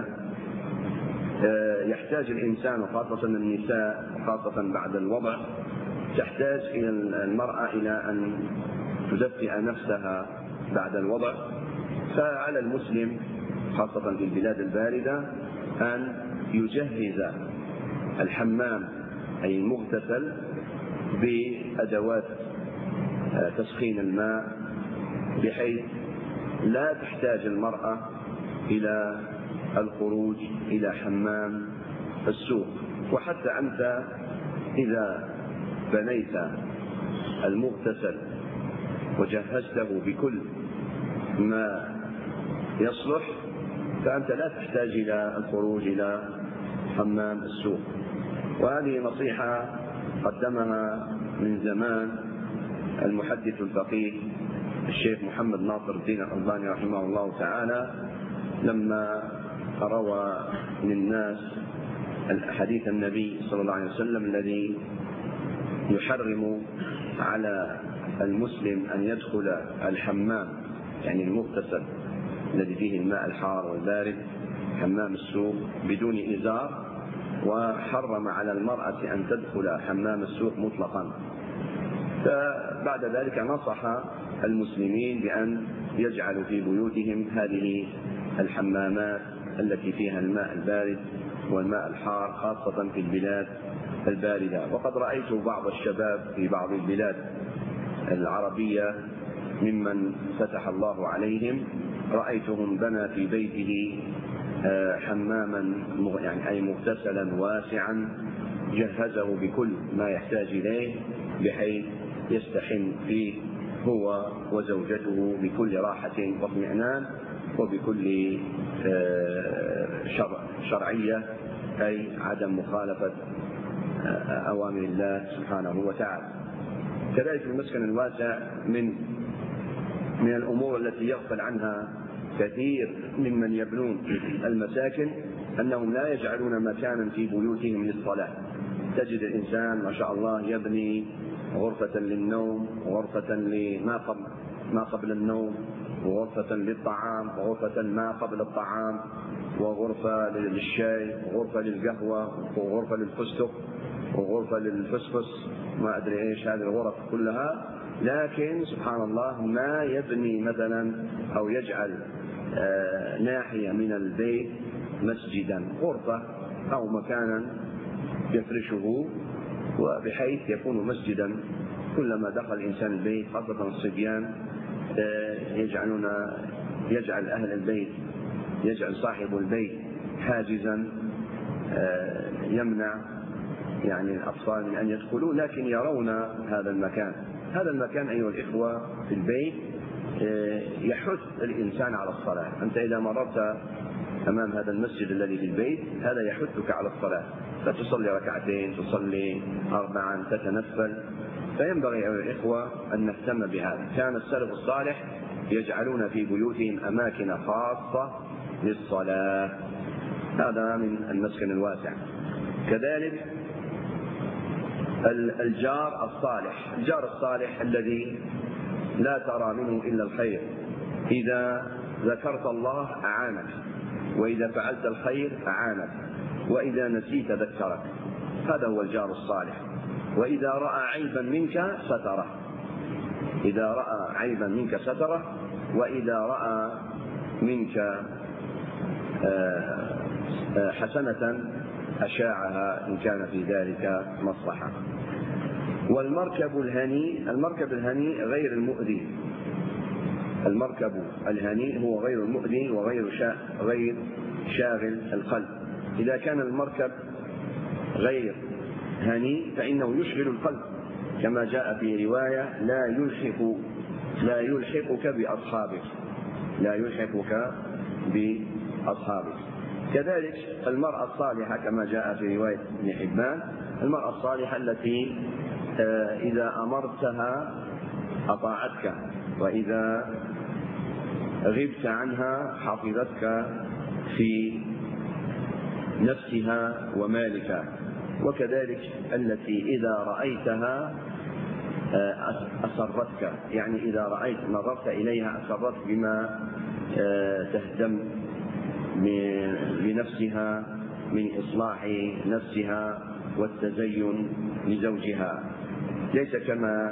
يحتاج الإنسان، وخاصة النساء، وخاصة بعد الوضع، تحتاج إلى المرأة إلى أن تدفئ نفسها بعد الوضع. فعلى المسلم خاصة في البلاد الباردة أن يجهز الحمام أي المغتسل بأدوات تسخين الماء، بحيث لا تحتاج المرأة إلى الخروج إلى حمام السوق. وحتى أنت إذا بنيت المغتسل وجهزته بكل ما يصلح فأنت لا تحتاج إلى الخروج إلى حمام السوق. وهذه نصيحة قدمها من زمان المحدث الفقيه الشيخ محمد ناصر الدين الألباني رحمه الله تعالى، لما روى للناس حديث النبي صلى الله عليه وسلم الذي يحرم على المسلم أن يدخل الحمام، يعني المغتسل الذي فيه الماء الحار والبارد، حمام السوق، بدون إزار، وحرم على المرأة أن تدخل حمام السوق مطلقا. فبعد ذلك نصح المسلمين بأن يجعلوا في بيوتهم هذه الحمامات التي فيها الماء البارد والماء الحار، خاصة في البلاد الباردة. وقد رأيت بعض الشباب في بعض البلاد العربية ممن فتح الله عليهم، رأيتهم بنى في بيته حماما يعني أي مغتسلا واسعا، جهزه بكل ما يحتاج إليه بحيث يستحم فيه هو وزوجته بكل راحة واطمئنان وبكل شرعية، أي عدم مخالفة أوامر الله سبحانه وتعالى. كذلك المسكن الواسع من الأمور التي يغفل عنها كثير ممن يبنون المساكن أنهم لا يجعلون مكانا في بيوتهم للصلاة. تجد الإنسان ما شاء الله يبني غرفة للنوم، وغرفة ما قبل النوم، وغرفة للطعام، وغرفة ما قبل الطعام، وغرفة للشاي، وغرفة للقهوة، وغرفة للفستق، وغرفة للفسفس، ما أدري إيش هذه الغرف كلها. لكن سبحان الله ما يبني مثلا أو يجعل ناحية من البيت مسجدا، غرفة أو مكانا يفرشه وبحيث يكون مسجدا. كلما دخل الإنسان البيت خاصة الصبيان يجعل أهل البيت، يجعل صاحب البيت حاجزا يمنع يعني الأطفال من أن يدخلوا، لكن يرون هذا المكان. هذا المكان أيها الإخوة في البيت يحث الإنسان على الصلاة. أنت إذا مررت أمام هذا المسجد الذي في البيت هذا يحثك على الصلاة، فتصلي ركعتين، تصلي 4، تتنفل. فينبغي أيها الإخوة أن نهتم بهذا. كان السلف الصالح يجعلون في بيوتهم أماكن خاصة للصلاة. هذا من المسكن الواسع. كذلك الجار الصالح الذي لا ترى منه إلا الخير، إذا ذكرت الله أعانك، وإذا فعلت الخير أعانك، وإذا نسيت ذكرك. هذا هو الجار الصالح. وإذا رأى عيبا منك ستره، إذا رأى عيبا منك ستره، وإذا رأى منك حسنة أشاعها إن كان في ذلك مصلحة. والمركب الهني غير المؤذي. المركب الهني هو غير المؤذي وغير شاغل القلب. إذا كان المركب غير هني فإنه يشغل القلب، كما جاء في رواية لا يلحقك بأصحابك. كذلك المرأة الصالحة كما جاء في رواية ابن حبان، المرأة الصالحة التي إذا أمرتها أطاعتك، وإذا غبت عنها حفظتك في نفسها ومالك. وكذلك التي إذا رأيتها أسرتك، يعني إذا نظرت إليها أسرتك بما تهتم بنفسها من إصلاح نفسها والتزين لزوجها، ليس كما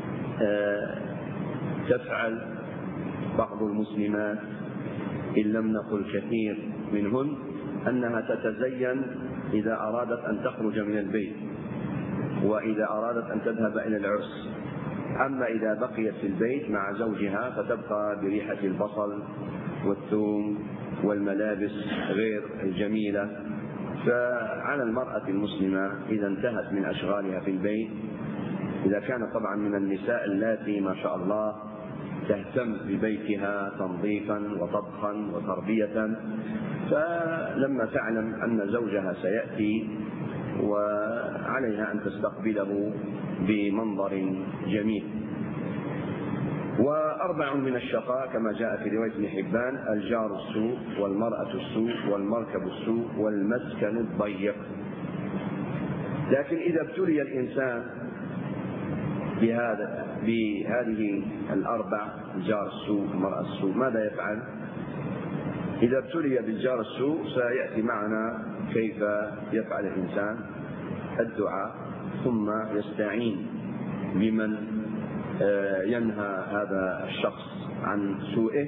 تفعل بعض المسلمات إن لم نقل كثير منهن، أنها تتزين إذا أرادت أن تخرج من البيت وإذا أرادت أن تذهب إلى العرس. أما إذا بقيت في البيت مع زوجها فتبقى بريحة البصل والثوم والملابس غير الجميلة. فعلى المرأة المسلمة إذا انتهت من أشغالها في البيت، إذا كانت طبعا من النساء اللاتي ما شاء الله تهتم ببيتها تنظيفا وطبخا وتربية، فلما تعلم أن زوجها سيأتي وعليها أن تستقبله بمنظر جميل. وأربع من الشقاء كما جاء في رواية ابن حبان: الجار السوء، والمرأة السوء، والمركب السوء، والمسكن الضيق. لكن إذا ابتلي الإنسان بهذه الأربع، الجار السوء، المرأة السوء، ماذا يفعل؟ إذا ابتلي بالجار السوء سيأتي معنا كيف يفعل الإنسان: الدعاء، ثم يستعين بمن ينهى هذا الشخص عن سوءه.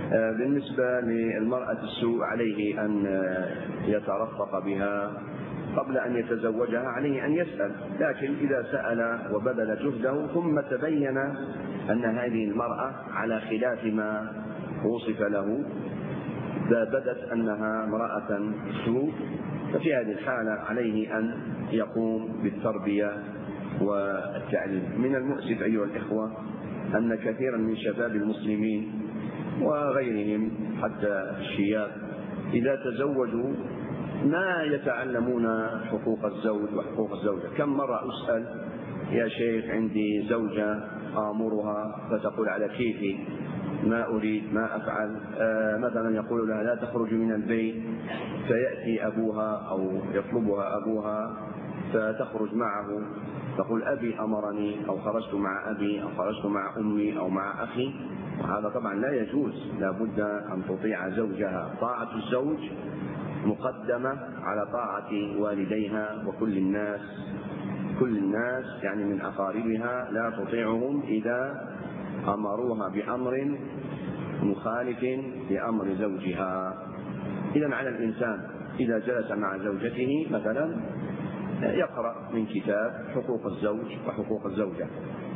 بالنسبة للمرأة السوء عليه أن يترفق بها قبل أن يتزوجها عليه أن يسأل، لكن إذا سأل وبذل جهده ثم تبين أن هذه المرأة على خلاف ما وصف له بدت أنها امرأة سوء، ففي هذه الحالة عليه أن يقوم بالتربية والتعليم. من المؤسف أيها الإخوة أن كثيرا من شباب المسلمين وغيرهم حتى الشياب إذا تزوجوا ما يتعلمون حقوق الزوج وحقوق الزوجة. كم مرة أسأل يا شيخ عندي زوجة آمرها فتقول على كيفي، ما أريد ما أفعل، مثلا يقول لها لا تخرج من البيت فيأتي أبوها أو يطلبها أبوها فتخرج معه، تقول أبي أمرني، أو خرجت مع أبي أو خرجت مع أمي أو مع أخي. هذا طبعا لا يجوز، لا بد أن تطيع زوجها. طاعة الزوج مقدمة على طاعة والديها وكل الناس، كل الناس يعني من أقاربها لا تطيعهم إذا أمروها بأمر مخالف لأمر زوجها. إذن على الإنسان إذا جلس مع زوجته مثلا يقرأ من كتاب حقوق الزوج وحقوق الزوجة.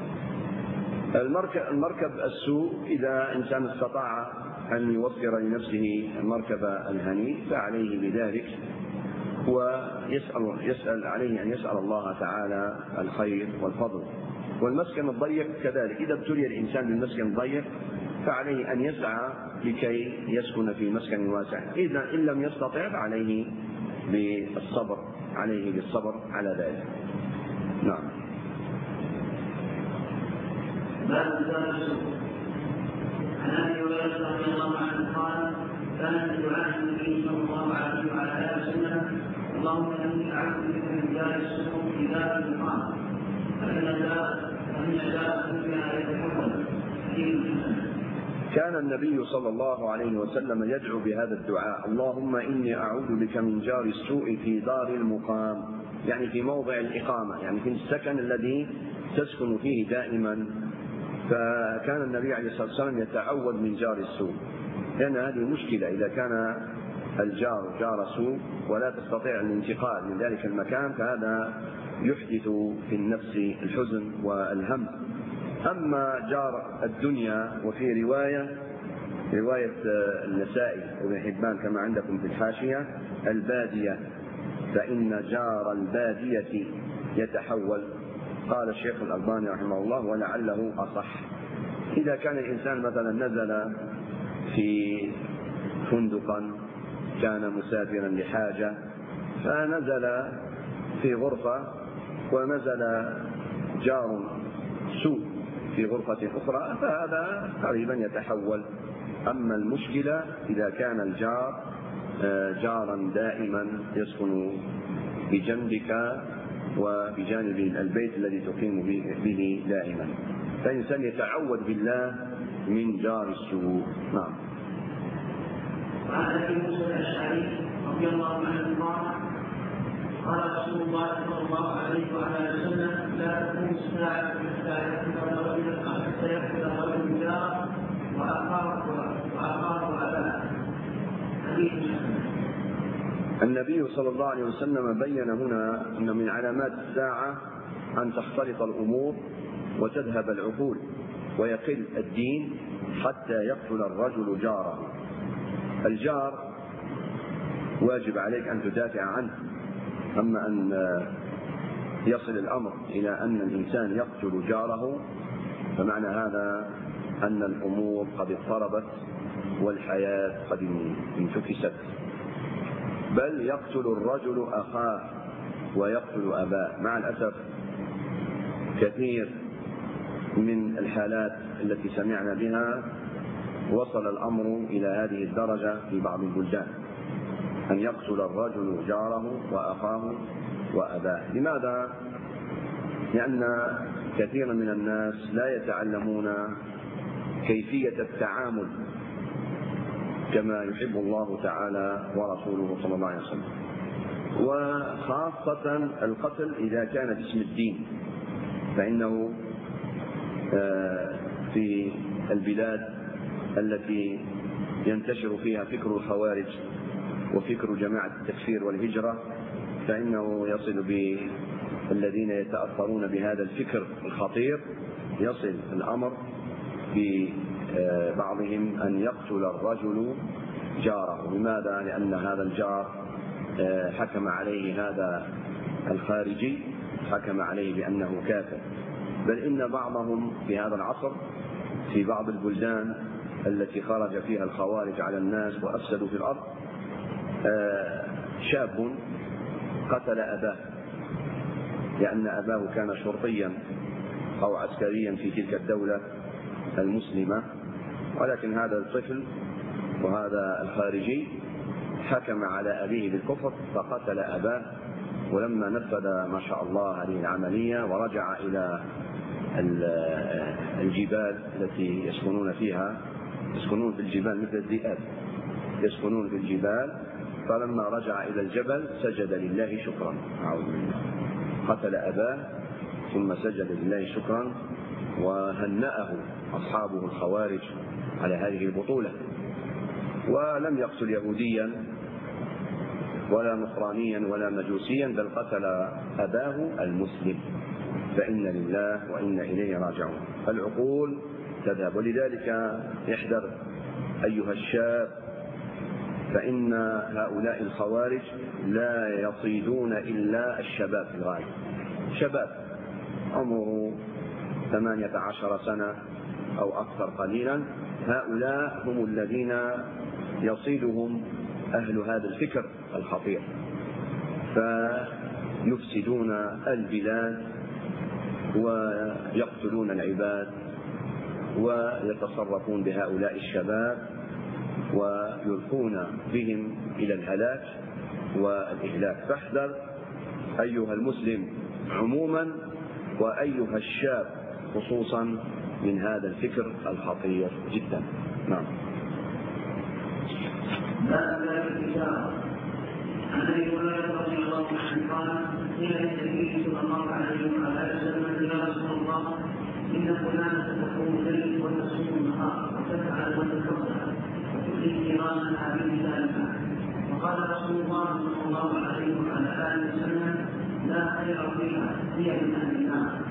المركب السوء إذا إنسان استطاع أن يوفر لنفسه المركب الهني فعليه بذلك، ويسأل عليه أن يسأل الله تعالى الخير والفضل. والمسكن الضيق كذلك، إذا ابتلي الإنسان بالمسكن الضيق فعليه أن يسعى لكي يسكن في مسكن واسع، إذا إن لم يستطع فعليه بالصبر، عليه بالصبر على ذلك. نعم. عن ابي هريره رضي الله عنه قال كان دعاء النبي صلى الله عليه وعلى اله وسلم اللهم اني اعوذ بك من دار السقوط في ذات المقام فان دار بها يتحول. كان النبي صلى الله عليه وسلم يدعو بهذا الدعاء: اللهم إني أعوذ بك من جار السوء في دار المقام، يعني في موضع الإقامة، يعني في السكن الذي تسكن فيه دائما. فكان النبي عليه الصلاة والسلام يتعوذ من جار السوء، لأن هذه مشكلة إذا كان الجار جار سوء ولا تستطيع الانتقال من ذلك المكان، فهذا يحدث في النفس الحزن والهم. أما جار الدنيا، وفي رواية النسائي وابن حبان كما عندكم في الحاشية البادية، فإن جار البادية يتحول. قال الشيخ الألباني رحمه الله ولعله أصح. إذا كان الإنسان مثلا نزل في فندقا، كان مسافرا لحاجة فنزل في غرفة ونزل جار سوء في غرفة أخرى، فهذا قريبا يتحول. أما المشكلة إذا كان الجار جارا دائما يسكن بجنبك وبجانب البيت الذي تقيم به دائما، فالإنسان يتعوذ بالله من جار السوء. نعم. وعن ابي موسى الاشعري رضي الله عنه قال رسول الله صلى الله عليه وعلى وسلم لا تقوم الساعه حتى يأخذ الرجل جاره وأخاه أباه. النبي صلى الله عليه وسلم بين هنا أن من علامات الساعة أن تختلط الأمور وتذهب العقول ويقل الدين حتى يقتل الرجل جاره. الجار واجب عليك أن تدافع عنه، أما أن يصل الأمر إلى أن الإنسان يقتل جاره فمعنى هذا أن الأمور قد اضطربت والحياة قد انتكست. بل يقتل الرجل أخاه ويقتل أباه. مع الأسف كثير من الحالات التي سمعنا بها وصل الأمر إلى هذه الدرجة في بعض البلدان، أن يقتل الرجل جاره وأخاه وأباه. لماذا؟ لأن كثيرا من الناس لا يتعلمون كيفية التعامل كما يحب الله تعالى ورسوله صلى الله عليه وسلم، وخاصة القتل إذا كان باسم الدين، فإنه في البلاد التي ينتشر فيها فكر الخوارج وفكر جماعة التكفير والهجرة فإنه يصل بالذين يتأثرون بهذا الفكر الخطير، يصل الأمر ببعضهم أن يقتل الرجل جاره. لماذا؟ لأن هذا الجار حكم عليه هذا الخارجي، حكم عليه بأنه كافر. بل إن بعضهم في هذا العصر في بعض البلدان التي خرج فيها الخوارج على الناس وأفسدوا في الأرض، شاب قتل أباه لأن أباه كان شرطيا أو عسكريا في تلك الدولة المسلمة، ولكن هذا الطفل وهذا الخارجي حكم على أبيه بالكفر فقتل أباه. ولما نفذ ما شاء الله هذه العملية ورجع إلى الجبال التي يسكنون فيها، يسكنون في الجبال مثل الذئاب، يسكنون في الجبال، فلما رجع إلى الجبل سجد لله شكرا. أعوذ بالله. قتل أباه ثم سجد لله شكرا، وهنأه أصحابه الخوارج على هذه البطولة. ولم يقتل يهوديا ولا نصرانيا ولا مجوسيا، بل قتل أباه المسلم. فإن لله وإنا إليه راجعون. العقول تذهب، ولذلك احذر أيها الشاب، فإن هؤلاء الخوارج لا يصيدون إلا الشباب في الغالب، شباب عمره 18 سنة أو أكثر قليلا، هؤلاء هم الذين يصيدهم أهل هذا الفكر الخطير، فيفسدون البلاد ويقتلون العباد ويتصرفون بهؤلاء الشباب ويلقون بهم إلى الهلاك والإهلاك. فاحذر أيها المسلم عموما وأيها الشاب خصوصا من هذا الفكر الخطير جدا. نعم. عن ابي هريره رضي الله عنه قال قيل للنبي صلى الله عليه وسلم يا رسول الله ان فلانه تقوم الليل وتصوم النهار وتفعل وتتصدق وتؤذي جيرانها بلسانها، وقال رسول الله صلى الله عليه وسلم لا خير فيها هي من اهل النار.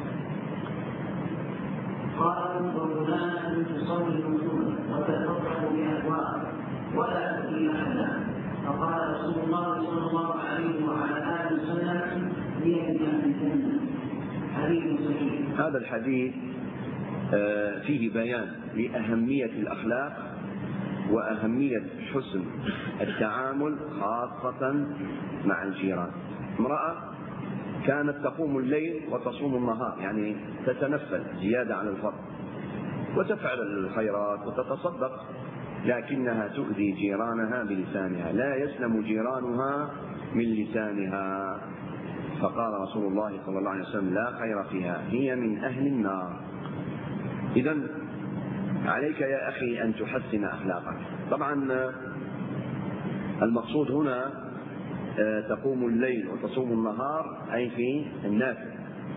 قالوا وفلانه تصلي الوجوه وتتصدق بأبواب ولا تؤذي احدا، فقال رسول الله صلى الله عليه وسلم هي من اهل الجنه. حديث صحيح. هذا الحديث فيه بيان لأهمية الأخلاق وأهمية حسن التعامل خاصة مع الجيران. امرأة كانت تقوم الليل وتصوم النهار، يعني تتنفل زيادة عن الفرض وتفعل الخيرات وتتصدق، لكنها تؤذي جيرانها بلسانها، لا يسلم جيرانها من لسانها. فقال رسول الله صلى الله عليه وسلم لا خير فيها هي من أهل النار. إذن عليك يا أخي أن تحسن أخلاقك. طبعا المقصود هنا تقوم الليل وتصوم النهار أي في النافل،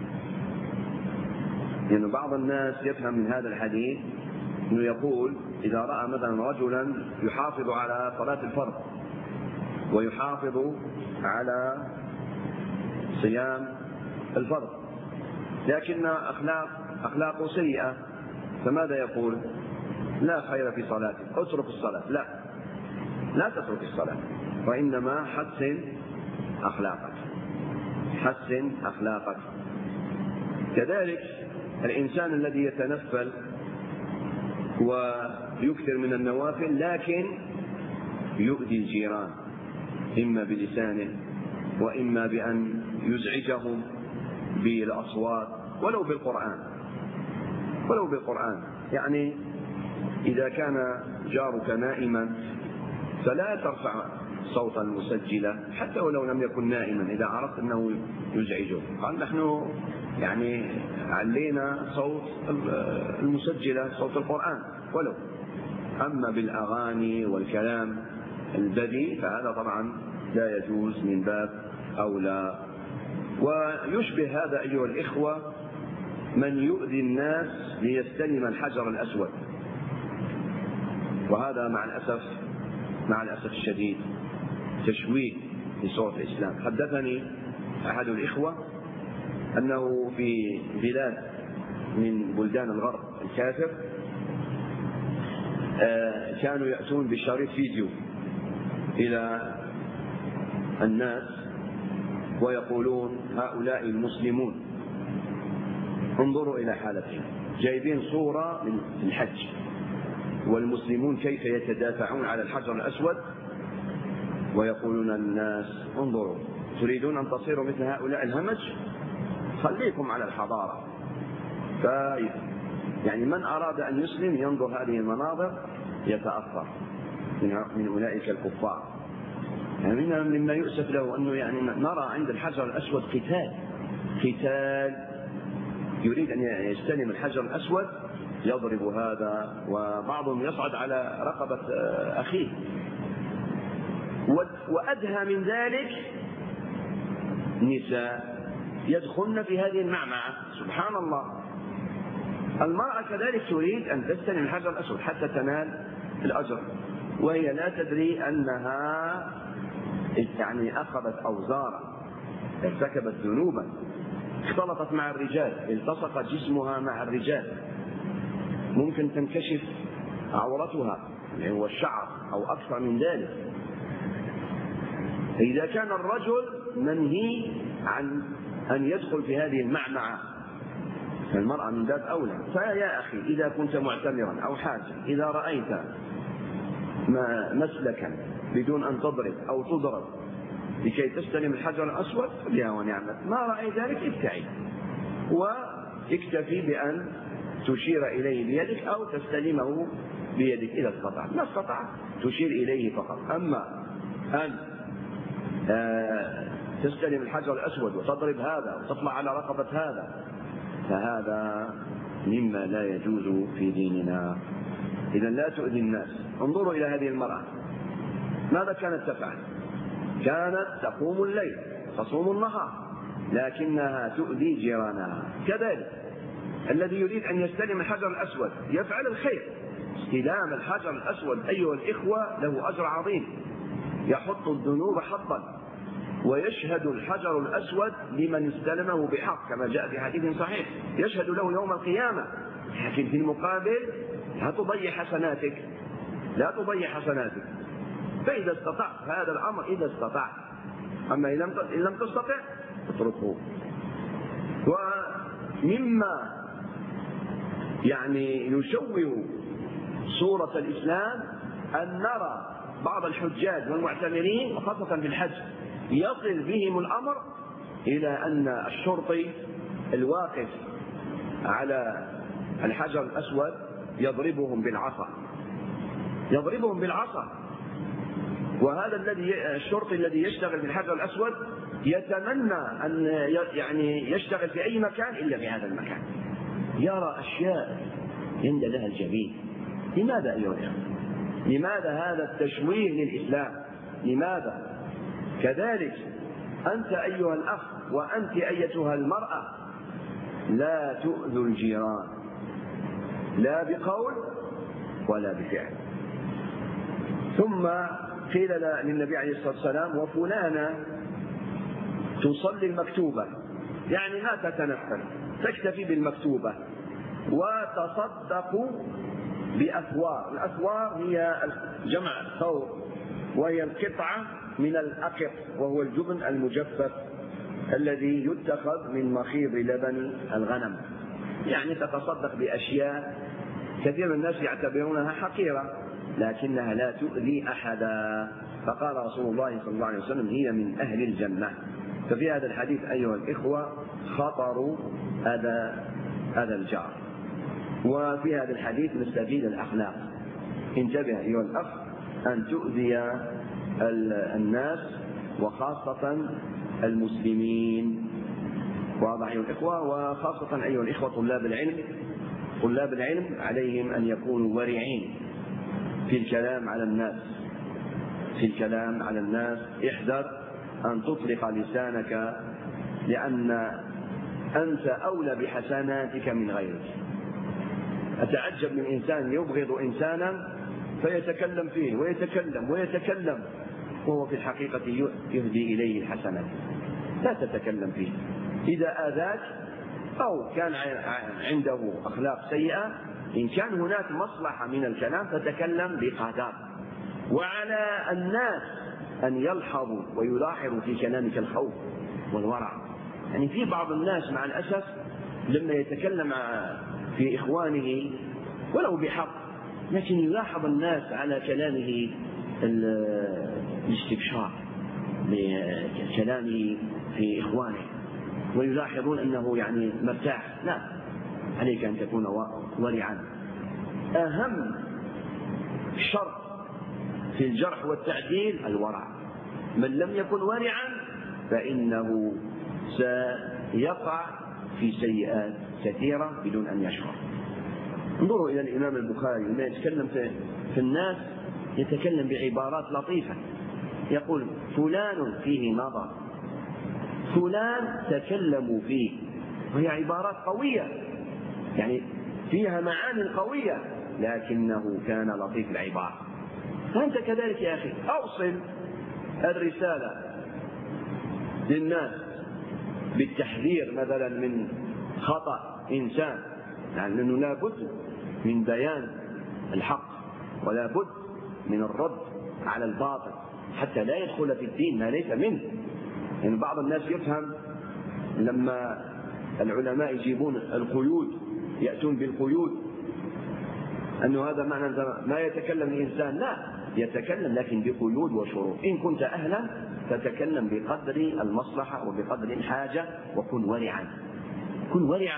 لأن يعني بعض الناس يفهم من هذا الحديث أنه يقول إذا رأى مثلا رجلا يحافظ على صلاة الفرض ويحافظ على صيام الفرض لكن أخلاقه سيئة، فماذا يقول؟ لا خير في صلاتك، اترك الصلاة. لا تترك الصلاة، وإنما حسن أخلاقك. كذلك الإنسان الذي يتنفل ويكثر من النوافل لكن يؤذي الجيران إما بلسانه وإما بأن يزعجهم بالأصوات ولو بالقرآن. يعني إذا كان جارك نائما فلا ترفع صوتا مسجلا حتى ولو لم يكن نائما إذا عرفت أنه يزعجه. قال نحن يعني علينا صوت المسجلة صوت القرآن ولو. أما بالأغاني والكلام البذيء فهذا طبعا لا يجوز من باب أولى. ويشبه هذا أيها الإخوة من يؤذي الناس ليستلم الحجر الأسود، وهذا مع الأسف الشديد تشويه في صورة الإسلام. حدثني أحد الإخوة أنه في بلاد من بلدان الغرب الكافر كانوا يأتون بشريط فيديو إلى الناس ويقولون هؤلاء المسلمون انظروا إلى حالتهم، جايبين صورة من الحج والمسلمون كيف يتدافعون على الحجر الأسود، ويقولون الناس انظروا تريدون أن تصيروا مثل هؤلاء الهمج، خليكم على الحضارة. يعني من أراد أن يسلم ينظر هذه المناظر يتأثر من أولئك الكفار. يعني مما يؤسف له أنه يعني نرى عند الحجر الأسود قتال يريد أن يستلم الحجر الأسود يضرب هذا، وبعضهم يصعد على رقبة أخيه. وأدهى من ذلك نساء يدخلن في هذه المعمعة، سبحان الله. المرأة كذلك تريد أن تستلم الحجر الأسود حتى تنال الأجر، وهي لا تدري أنها يعني أخذت أوزارا، ارتكبت ذنوبا، اختلطت مع الرجال، التصق جسمها مع الرجال، ممكن تنكشف عورتها هو الشعر أو أكثر من ذلك. إذا كان الرجل منهي عن أن يدخل في هذه المعمعة فالمرأة من باب أولى. فيا أخي إذا كنت معتمرا أو حاجا، إذا رأيت مسلكا بدون أن تضرب أو تضرب لكي تستلم الحجر الأسود فبها ونعمت، ما رأيت ذلك ابتعد واكتفي بأن تشير إليه بيدك أو تستلمه بيدك إذا استطعت، ما استطعت تشير إليه فقط. أما أن تستلم الحجر الأسود وتضرب هذا وتطلع على رقبة هذا فهذا مما لا يجوز في ديننا. إذا لا تؤذي الناس. انظروا إلى هذه المرأة ماذا كانت تفعل؟ كانت تقوم الليل تصوم النهار، لكنها تؤذي جيرانها. كذلك الذي يريد أن يستلم الحجر الأسود يفعل الخير. استلام الحجر الأسود أيها الإخوة له أجر عظيم، يحط الذنوب حطا، ويشهد الحجر الأسود لمن استلمه بحق كما جاء في حديث صحيح، يشهد له يوم القيامة. لكن في المقابل لا تضيع حسناتك، لا تضيع حسناتك. فإذا استطعت هذا الأمر إذا استطعت، أما إن لم تستطع اتركه. ومما يعني يشوه صورة الإسلام أن نرى بعض الحجاج والمعتمرين وخاصة في الحج يصل بهم الأمر إلى أن الشرطي الواقف على الحجر الأسود يضربهم بالعصا. وهذا الشرطي الذي يشتغل في الحجر الأسود يتمنى أن يعني يشتغل في أي مكان إلا في هذا المكان، يرى أشياء عند لها الجبين. لماذا أيها الأخوة؟ لماذا هذا التشويه للإسلام؟ لماذا؟ كذلك أنت أيها الأخ وأنت أيتها المرأة لا تؤذوا الجيران لا بقول ولا بفعل. ثم قيل للنبي عليه الصلاة والسلام وفلانة تصلي المكتوبة، يعني ما تتنفل، تكتفي بالمكتوبة، وتصدق بأثوار. الأثوار هي جمع ثور، وهي القطعة من الأقط، وهو الجبن المجفف الذي يتخذ من مخيض لبن الغنم. يعني تتصدق بأشياء كثير من الناس يعتبرونها حقيرة لكنها لا تؤذي أحدا. فقال رسول الله صلى الله عليه وسلم هي من أهل الجنة. ففي هذا الحديث أيها الإخوة خطر هذا الجار. وفي هذا الحديث نستفيد الأخلاق. انتبه أيها الأخ أن تؤذي الناس وخاصة المسلمين. واضح أيها الإخوة؟ وخاصة أيها الإخوة طلاب العلم عليهم أن يكونوا ورعين في الكلام على الناس. احذر أن تطلق لسانك، لأن أنت أولى بحسناتك من غيرك. أتعجب من إنسان يبغض إنسانا فيتكلم فيه ويتكلم وهو في الحقيقة يهدي إليه الحسنات، لا تتكلم فيه. إذا آذاك أو كان عنده أخلاق سيئة، إن كان هناك مصلحة من الكلام فتكلم بقدر. وعلى الناس أن يلحظوا ويلاحظوا في كلامك الخوف والورع. يعني في بعض الناس مع الأسف لما يتكلم في إخوانه ولو بحق، لكن يلاحظ الناس على كلامه الاستبشار بكلامه في إخوانه، ويلاحظون أنه يعني مرتاح. لا، عليك أن تكون ورعا. أهم شرط في الجرح والتعديل الورع. من لم يكن ورعا فإنه سيقع في سيئات كثيرة بدون أن يشعر. انظروا إلى الإمام البخاري لما يتكلم في الناس يتكلم بعبارات لطيفة، يقول فلان فيه نظر، فلان تكلموا فيه، وهي عبارات قوية يعني فيها معاني قوية، لكنه كان لطيف العبارة. فأنت كذلك يا أخي أوصل الرسالة للناس بالتحذير مثلا من خطأ إنسان، يعني لأنه لا بد من بيان الحق ولا بد من الرد على الباطل حتى لا يدخل في الدين ما ليس منه. يعني بعض الناس يفهم لما العلماء يجيبون القيود يأتون بالقيود أنه هذا معنى ما يتكلم الإنسان، لا، يتكلم لكن بقيود وشروط. إن كنت أهلا فتكلم بقدر المصلحة وبقدر الحاجة، وكن ورعا، كن ورعا.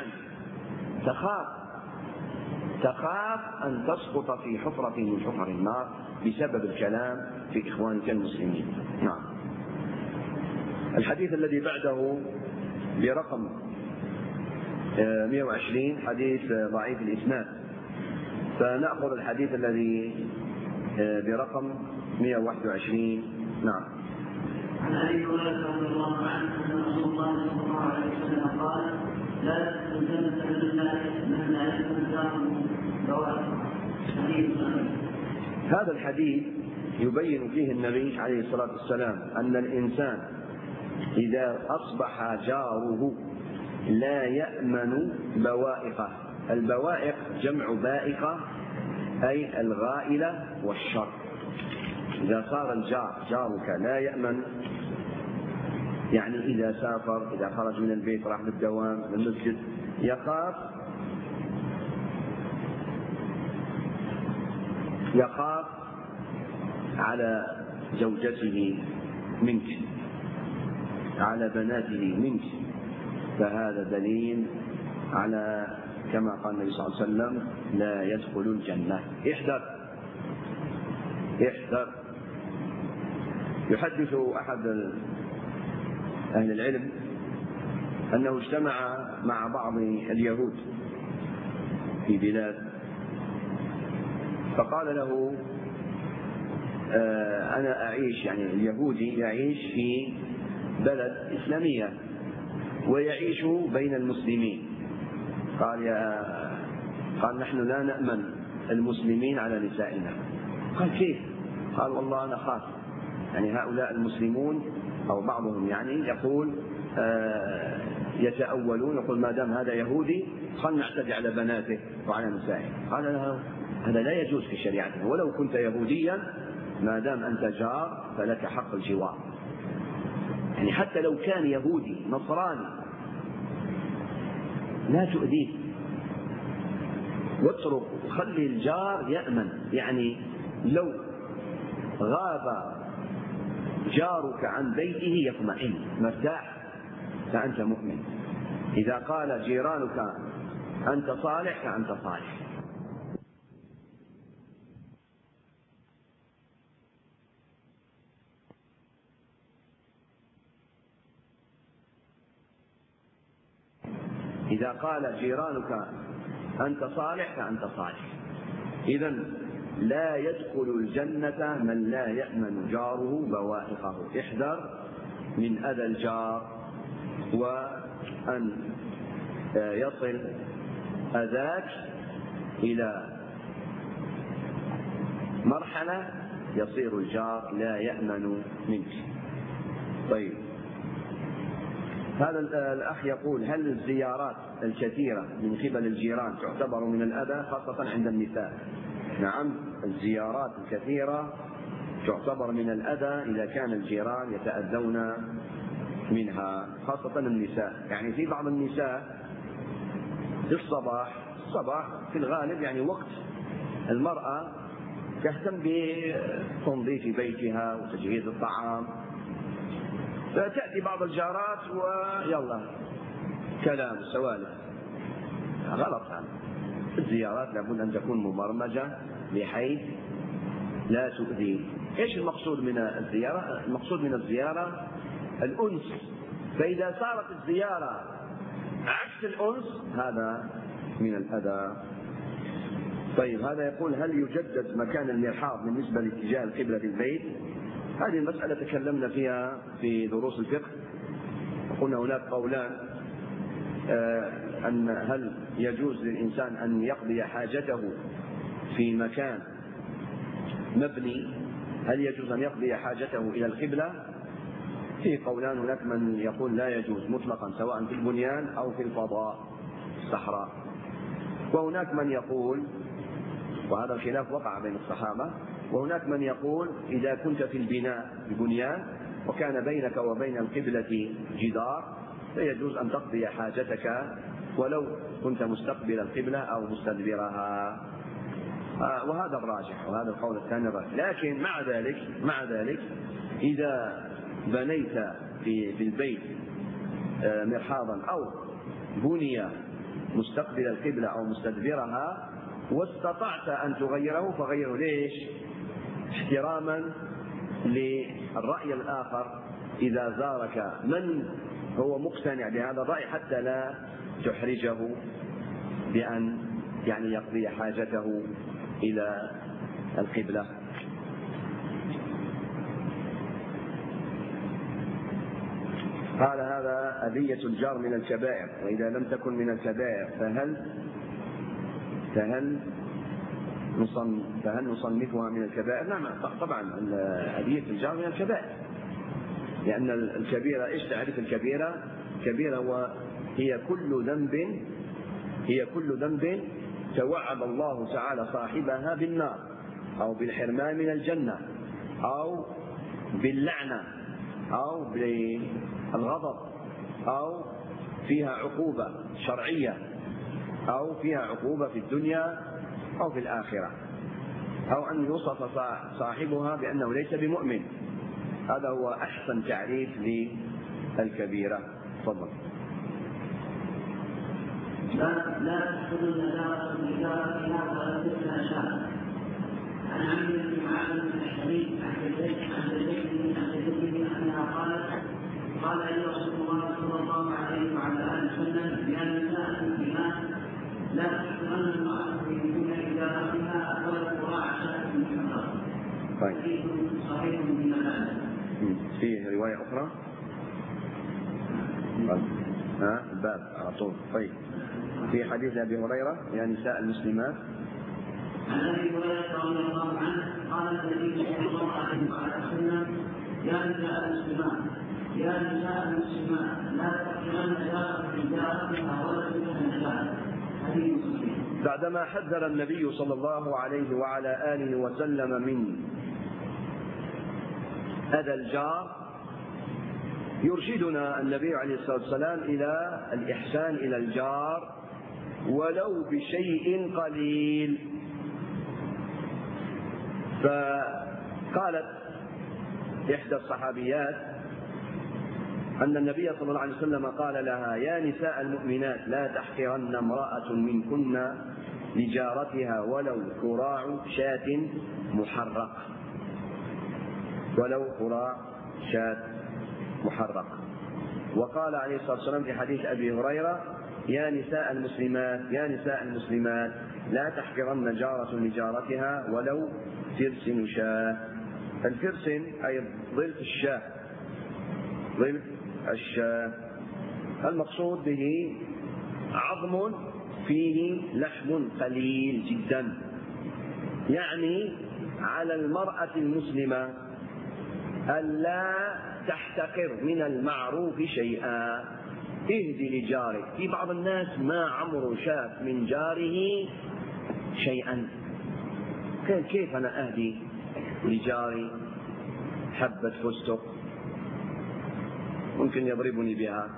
تخاف أن تسقط في حفرة من حفر النار بسبب الكلام في إخوانك المسلمين. نعم. الحديث الذي بعده برقم 120 حديث ضعيف الإسناد، فنأخذ الحديث الذي برقم 121. نعم. عن ابي هريره رضي الله عنه ان رسول الله صلى الله عليه وسلم قال لا يدخل الجنه من لا يدخل جاره بوائقه. هذا الحديث يبين فيه النبي عليه الصلاة والسلام أن الإنسان إذا أصبح جاره لا يأمن بوائقه. البوائق جمع بائقة أي الغائلة والشر. إذا صار الجار جارك لا يأمن، يعني إذا سافر، إذا خرج من البيت راح للدوام للمسجد، يخاف على زوجته منك، على بناته منك، فهذا دليل على كما قال النبي صلى الله عليه وسلم لا يدخل الجنة. احذر. يحدث أحد أهل العلم أنه اجتمع مع بعض اليهود في بلاد، فقال له أنا أعيش، يعني اليهودي يعيش في بلد إسلامية ويعيش بين المسلمين. قال نحن لا نأمن المسلمين على نسائنا. قال كيف؟ قال والله أنا خاف، يعني هؤلاء المسلمون أو بعضهم يعني يقول يتأولون، يقول ما دام هذا يهودي خلنا نعتدي على بناته وعلى نسائه. قال له هذا لا يجوز في شريعتنا، ولو كنت يهوديا ما دام أنت جار فلك حق الجوار. يعني حتى لو كان يهودي نصراني لا تؤذيه، واترك وخلي الجار يأمن. يعني لو غاب جارك عن بيته يطمئن مرتاح فأنت مؤمن. إذا قال جيرانك أنت صالح فأنت صالح. إذا قال جيرانك أنت صالح فأنت صالح. إذن لا يدخل الجنة من لا يأمن جاره بوائقه. احذر من أذى الجار، وأن يصل أذاك إلى مرحلة يصير الجار لا يأمن منك. طيب، هذا الأخ يقول: هل الزيارات الكثيرة من قبل الجيران تعتبر من الأذى خاصة عند النساء؟ نعم، الزيارات الكثيرة تعتبر من الأذى إذا كان الجيران يتأذون منها، خاصة النساء. يعني في بعض النساء في الصباح في الغالب يعني وقت المرأة تهتم بتنظيف بيتها وتجهيز الطعام، فتأتي بعض الجارات ويلا كلام سوالف. غلط هذا. الزيارات لابد أن تكون مبرمجة بحيث لا تؤذي. إيش المقصود من الزيارة؟ المقصود من الزيارة الأنس، فإذا صارت الزيارة عكس الأنس هذا من الأذى. طيب، هذا يقول: هل يجدد مكان المرحاض بالنسبة لاتجاه القبلة في البيت؟ هذه المسألة تكلمنا فيها في دروس الفقه، وقلنا هناك قولان: أن هل يجوز للإنسان أن يقضي حاجته في مكان مبني، هل يجوز أن يقضي حاجته إلى القبلة؟ في قولان، هناك من يقول لا يجوز مطلقا سواء في البنيان أو في الفضاء الصحراء، وهناك من يقول، وهذا الخلاف وقع بين الصحابة، وهناك من يقول إذا كنت في البنيان وكان بينك وبين القبلة جدار فيجوز أن تقضي حاجتك ولو كنت مستقبل القبلة أو مستدبرها، وهذا الراجح، وهذا القول الثاني الراجح. لكن مع ذلك إذا بنيت في البيت مرحاضا أو بني مستقبل القبلة أو مستدبرها واستطعت أن تغيره فغيره. ليش؟ احتراما للرأي الآخر إذا زارك من هو مقتنع بهذا الرأي، حتى لا تحرجه بأن يعني يقضي حاجته إلى القبلة. قال: هذا أذية الجار من الكبائر، وإذا لم تكن من الكبائر فهل نصنفها من الكبائر؟ نعم طبعا، أذية الجار من الكبائر، لأن الكبيرة إيش تعرف الكبيرة؟ الكبيرة هي كل ذنب توعد الله تعالى صاحبها بالنار أو بالحرمان من الجنة أو باللعنة أو بالغضب أو فيها عقوبة شرعية أو فيها عقوبة في الدنيا أو في الآخرة، أو أن يوصف صاحبها بأنه ليس بمؤمن. هذا هو أحسن تعريف للكبيرة. تفضل. لا تحصل النجارة بإدارتها ولا تلك أشياء. عن عمرو بن معاذ بن الحديث عن جدته أنها قال لي رسول الله صلى الله عليه وعلى آله وسلم: يا نساء المؤمنات لا تحصلن المرأة بكل إدارتها ولا تراعى شاة من حرام. حديث صحيح من الآن. فيه رواية أخرى؟ الباب على طول. طيب، في حديث أبي هريرة: يا نساء المسلمات. عن أبي هريرة رضي الله عنه قال النبي صلى الله عليه وسلم: يا نساء المسلمات لا تحقرن جارة بجارتها ولا تلك أشياء. حديث صحيح. بعدما حذر النبي صلى الله عليه وعلى آله وسلم من أذى الجار، يرشدنا النبي عليه الصلاة والسلام إلى الإحسان إلى الجار ولو بشيء قليل. فقالت إحدى الصحابيات أن النبي صلى الله عليه وسلم قال لها: يا نساء المؤمنات لا تحقرن امرأة منكن لجارتها ولو كراع شاة محرق. وقال عليه الصلاة والسلام في حديث أبي هريرة: يا نساء المسلمات لا تحقرن جارة لجارتها ولو فرس شاة. الفرس أي ضلف الشاة، المقصود به عظم فيه لحم قليل جدا، يعني على المرأة المسلمة ألا تحتقر من المعروف شيئا. اهدي لجارك. في بعض الناس ما عمره شاف من جاره شيئا، كيف أنا أهدي لجاري حبة فستق ممكن يضربني بها؟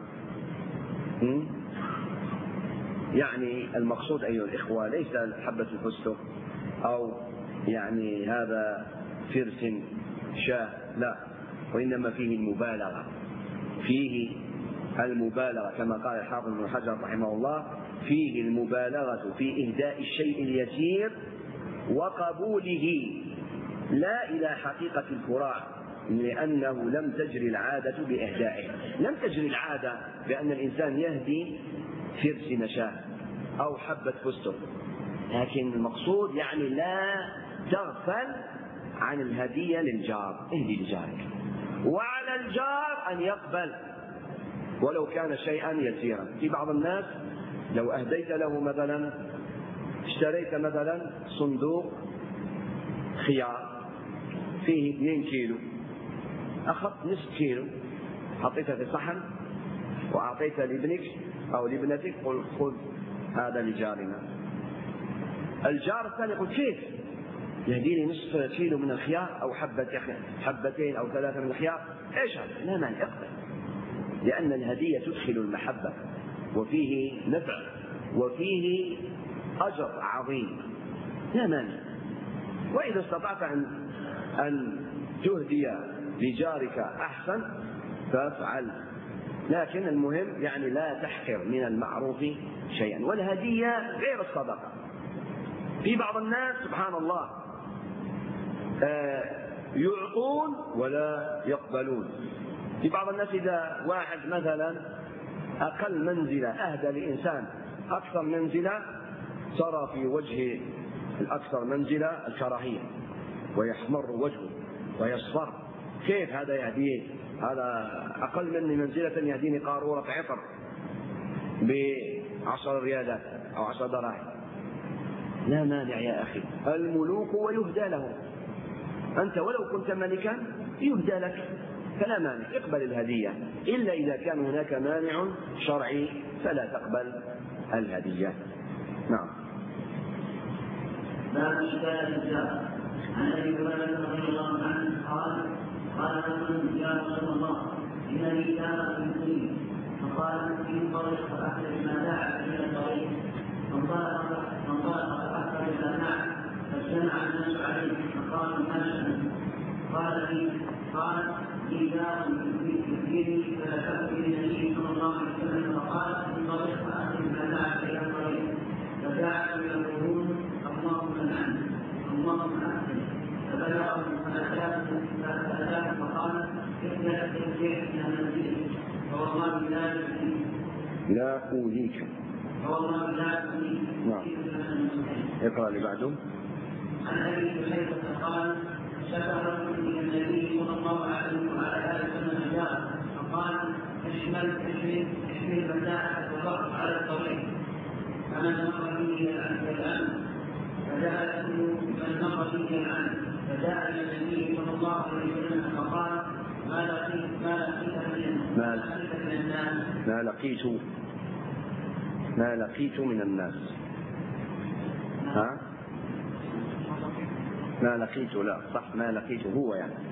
يعني المقصود أيها الإخوة ليس حبة الفستق أو يعني هذا فرس شاه، لا، وإنما فيه المبالغة، فيه المبالغة كما قال الحافظ ابن حجر رحمه الله: فيه المبالغة في إهداء الشيء اليسير وقبوله لا إلى حقيقة الكراع، لأنه لم تجري العادة بإهدائه. لم تجري العادة بأن الإنسان يهدي فرس نشاه أو حبة فستق، لكن المقصود يعني لا تغفل عن الهدية للجار. اهدي لجارك، وعلى الجار أن يقبل ولو كان شيئا يسيرا. في بعض الناس لو أهديت له مثلا، اشتريت مثلا صندوق خيار فيه 2 كيلو، أخذت نصف كيلو حطيته في صحن وأعطيته لابنك أو لابنتك، قل خذ هذا لجارنا. الجار الثاني يقول: كيف يهدي لي نصف كيلو من الخيار أو حبتين أو 3 من الخيار؟ إيش هذا؟ لا مانع، اقبل، لأن الهدية تدخل المحبة وفيه نفع وفيه أجر عظيم، لا مانع. وإذا استطعت أن تهدي لجارك أحسن فافعل، لكن المهم يعني لا تحقر من المعروف شيئا. والهدية غير الصدقة. في بعض الناس سبحان الله يعطون ولا يقبلون. في بعض الناس إذا واحد مثلا أقل منزلة أهدى لإنسان أكثر منزلة ترى في وجه الأكثر منزلة الكراهية ويحمر وجهه ويصفر. كيف هذا يهديه؟ هذا أقل مني منزلة يهديني قارورة عطر ب10 ريالات أو 10 دراهم. لا مانع يا أخي، الملوك ويهدى لهم. أنت ولو كنت ملكا يهدى لك، فلا مانع، اقبل الهدية، إلا إذا كان هناك مانع شرعي فلا تقبل الهدية. نعم. باب إهداء الجار. عن أبي هريرة رضي الله عنه قال رجل: يا رسول الله، إن لي جارا مسلم، فقال: في طريق فأخرج ما دعا إلى الطريق. فانطلق فأخرج ما دعا، فاجتمع الناس عليه فقالوا: ما شأنه؟ قال: لي جار يكفيني فذكرت للنبي صلى الله عليه وسلم فقال: في طريق فأخرج ما دعا إلى الطريق. فجعلوا يقولون: اللهم لعنه، اللهم أحسن. فبلغهم فأتاه فقال: ارجع من منزلك، فوالله لا أوذيك. فوالله لا أوذيك. نعم. اقرأ اللي بعده. عن أبي هريرة قال: شكر رجل من النبي صلى الله عليه وعلى آله وسلم جاره فقال: احمل متاعك وضعه على الطريق. فمن مر به الآن فجاء من مر به الآن فجاء إلى النبي صلى الله عليه وسلم فقال: ما لقيت من الناس. ها؟ ما لقيت، لا صح، ما لقيت هو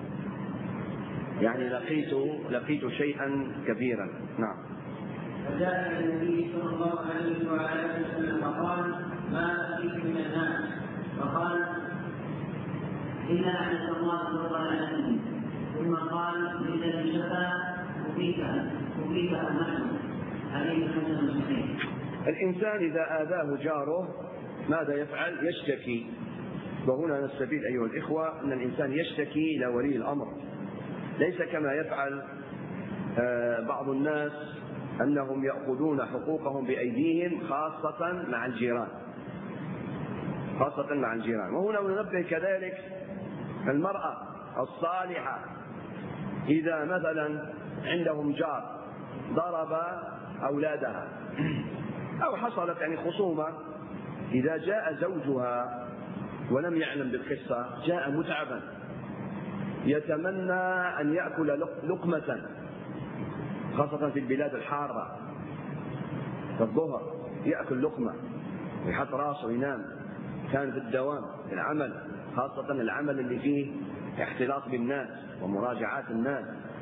يعني لقيت شيئا كبيرا. نعم. فجاء إلى النبي صلى الله عليه وعلى آله وسلم فقال: ما لقيت من الناس؟ فقال: إلا أن الله صلى عليه. ثم قال: إذا شفى أفيك نحن عليه حسن صحيح. الإنسان إذا آذاه جاره ماذا يفعل؟ يشتكي. وهنا نستفيد أيها الإخوة أن الإنسان يشتكي إلى ولي الأمر، ليس كما يفعل بعض الناس أنهم يأخذون حقوقهم بأيديهم خاصة مع الجيران. وهنا ننبه كذلك المرأة الصالحة إذا مثلا عندهم جار ضرب أولادها أو حصلت خصومة، إذا جاء زوجها ولم يعلم بالقصة جاء متعبا يتمنى أن يأكل لقمة، خاصة في البلاد الحارة في الظهر يأكل لقمة ويحط راسه وينام. كان في الدوام في العمل، خاصة العمل اللي فيه اختلاط بالناس ومراجعات الناس،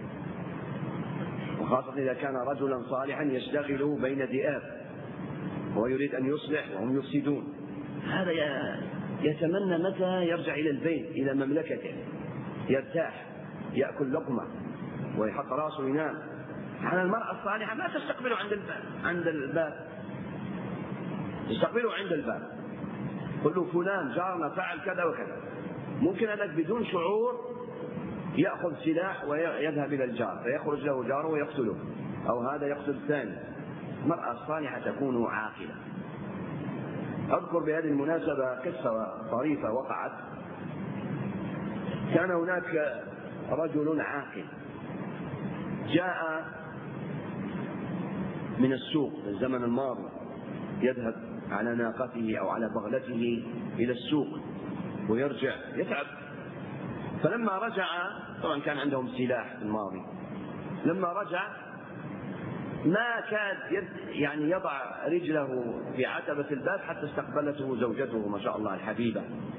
وخاصة إذا كان رجلا صالحا يشتغل بين ذئاب ويريد أن يصلح وهم يفسدون. هذا يتمنى متى يرجع إلى البيت إلى مملكته يرتاح يأكل لقمة ويحط راسه وينام. على المرأة الصالحة ما تستقبله عند الباب تستقبله عند الباب، قل له فلان جارنا فعل كذا وكذا. ممكن أنك بدون شعور يأخذ سلاح ويذهب إلى الجار فيخرج له جاره ويقتله، أو هذا يقتل الثاني. المرأة الصالحة تكون عاقلة. أذكر بهذه المناسبة قصة طريفة وقعت. كان هناك رجل عاقل جاء من السوق في الزمن الماضي، يذهب على ناقته أو على بغلته إلى السوق ويرجع يتعب. فلما رجع، طبعا كان عندهم سلاح في الماضي، لما رجع ما كاد يعني يضع رجله في عتبة الباب حتى استقبلته زوجته ما شاء الله الحبيبة.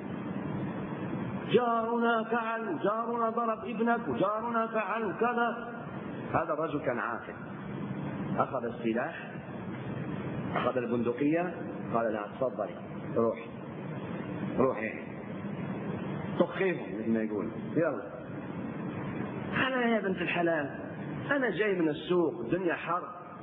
جارنا فعل وجارنا ضرب ابنك وجارنا فعل كذا. هذا الرجل كان عاقل، أخذ السلاح، أخذ البندقية، قال لها تفضلي روحي طخيهم مثل ما يقول، يلا أنا يا بنت الحلال أنا جاي من السوق، الدنيا حر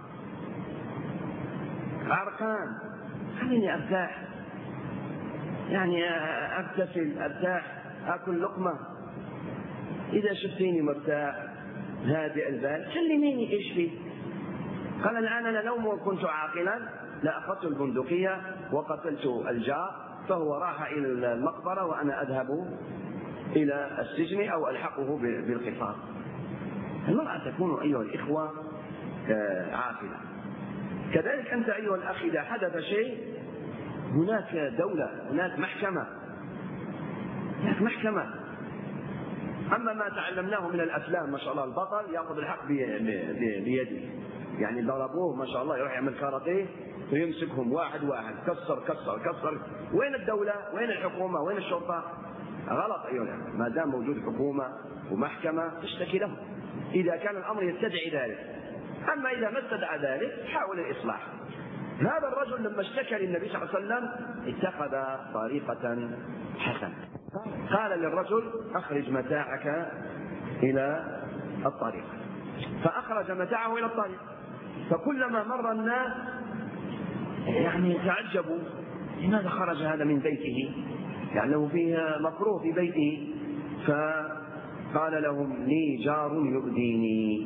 عرقان، خليني أرتاح، يعني أغتسل أرتاح أكل لقمة. إذا شفتيني مرتاح هادئ البال كلميني إيش فيه. قال الآن أنا لو كنت عاقلا لأخذت البندقية وقتلت الجار، فهو راح إلى المقبرة وأنا أذهب إلى السجن أو ألحقه بالقصاص. المرأة تكون أيها الإخوة عاقلة. كذلك أنت أيها الأخ إذا حدث شيء هناك دولة، هناك محكمة. أما ما تعلمناه من الأفلام ما شاء الله البطل يأخذ الحق بيده، يعني ضربوه ما شاء الله يروح يعمل كاراتيه ويمسكهم واحد كسر. وين الدولة؟ وين الحكومة؟ وين الشرطة؟ غلط أيها. ما دام موجود حكومة ومحكمة تشتكي له إذا كان الأمر يستدعي ذلك. أما إذا ما استدعى ذلك حاول الإصلاح. هذا الرجل لما اشتكى للنبي صلى الله عليه وسلم اتخذ طريقة حسنة. قال للرجل أخرج متاعك إلى الطريق، فأخرج متاعه إلى الطريق. فكلما مر الناس يعني تعجبوا لماذا خرج هذا من بيته، يعني فيه مكروه في بيته. فقال لهم لي جار يؤذيني.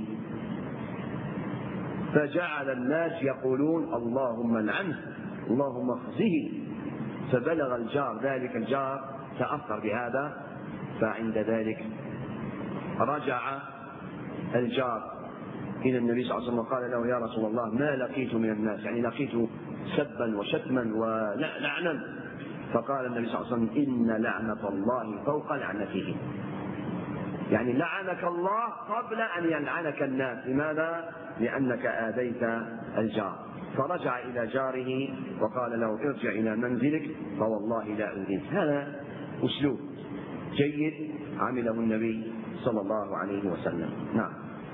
فجعل الناس يقولون اللهم لعنه اللهم اخزه. فبلغ الجار ذلك، الجار تأثر بهذا، فعند ذلك رجع الجار إلى النبي صلى الله عليه وسلم وقال له يا رسول الله ما لقيت من الناس، يعني لقيت سبا وشتما ولعنا. فقال النبي صلى الله عليه وسلم إن لعنة الله فوق لعنته، يعني لعنك الله قبل أن يلعنك الناس. لماذا؟ لأنك آذيت الجار. فرجع إلى جاره وقال له ارجع إلى منزلك فوالله لا أؤذيك. هذا أسلوب جيد عمله النبي صلى الله عليه وسلم. نعم.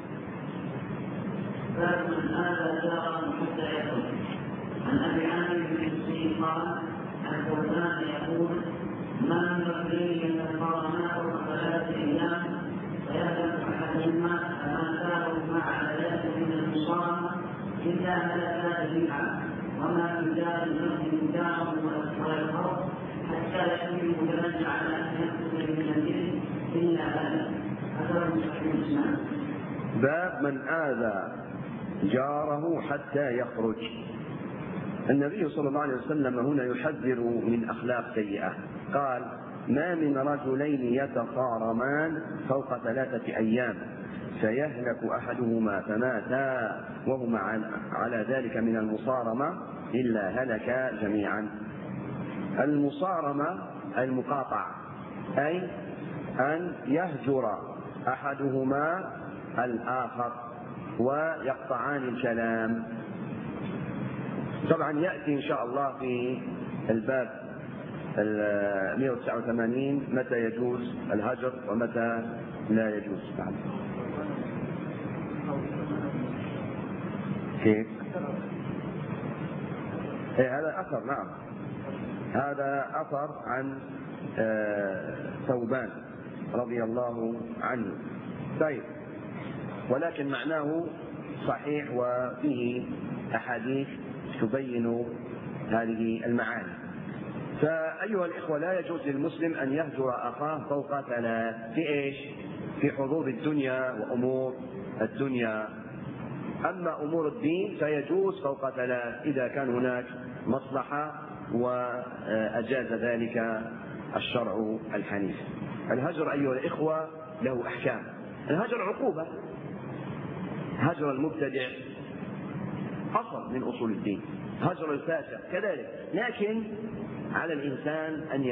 باب من آذى جاره حتى يخرج. عن أبي عامر بن مسلم قال عن فلان يقول ما من رجلين يتفارقان فوق 3 أيام فيهلك أحدهما فما كانوا مع عادات من المصارمة إلا هلكا جميعا، وما من دار يهلك داره ولا الخوف حتى يكون متنزع على أن يخرج من الجن إلا هذا. هذا صحيح الإسلام. باب من آذى جاره حتى يخرج. النبي صلى الله عليه وسلم هنا يحذر من أخلاق سيئة. قال ما من رجلين يتصارمان فوق 3 أيام فيهلك أحدهما فماتا وهما على ذلك من المصارمة إلا هلكا جميعا. المصارمة المقاطعة، أي أن يهجر أحدهما الآخر ويقطعان الكلام. طبعا يأتي إن شاء الله في الباب 189 متى يجوز الهجر ومتى لا يجوز. كيف؟ هذا أثر، نعم، هذا أثر عن ثوبان رضي الله عنه. طيب، ولكن معناه صحيح وفيه أحاديث تبين هذه المعاني. فأيها الإخوة، لا يجوز للمسلم أن يهجر أخاه فوق 3 في إيش؟ في حظوظ الدنيا وأمور الدنيا. أما أمور الدين فيجوز فوق 3 إذا كان هناك مصلحة وأجاز ذلك الشرع الحنيف. الهجر أيها الإخوة له أحكام. الهجر عقوبة، هجر المبتدع أصل من أصول الدين، هجر الفاسق كذلك، لكن على الإنسان أن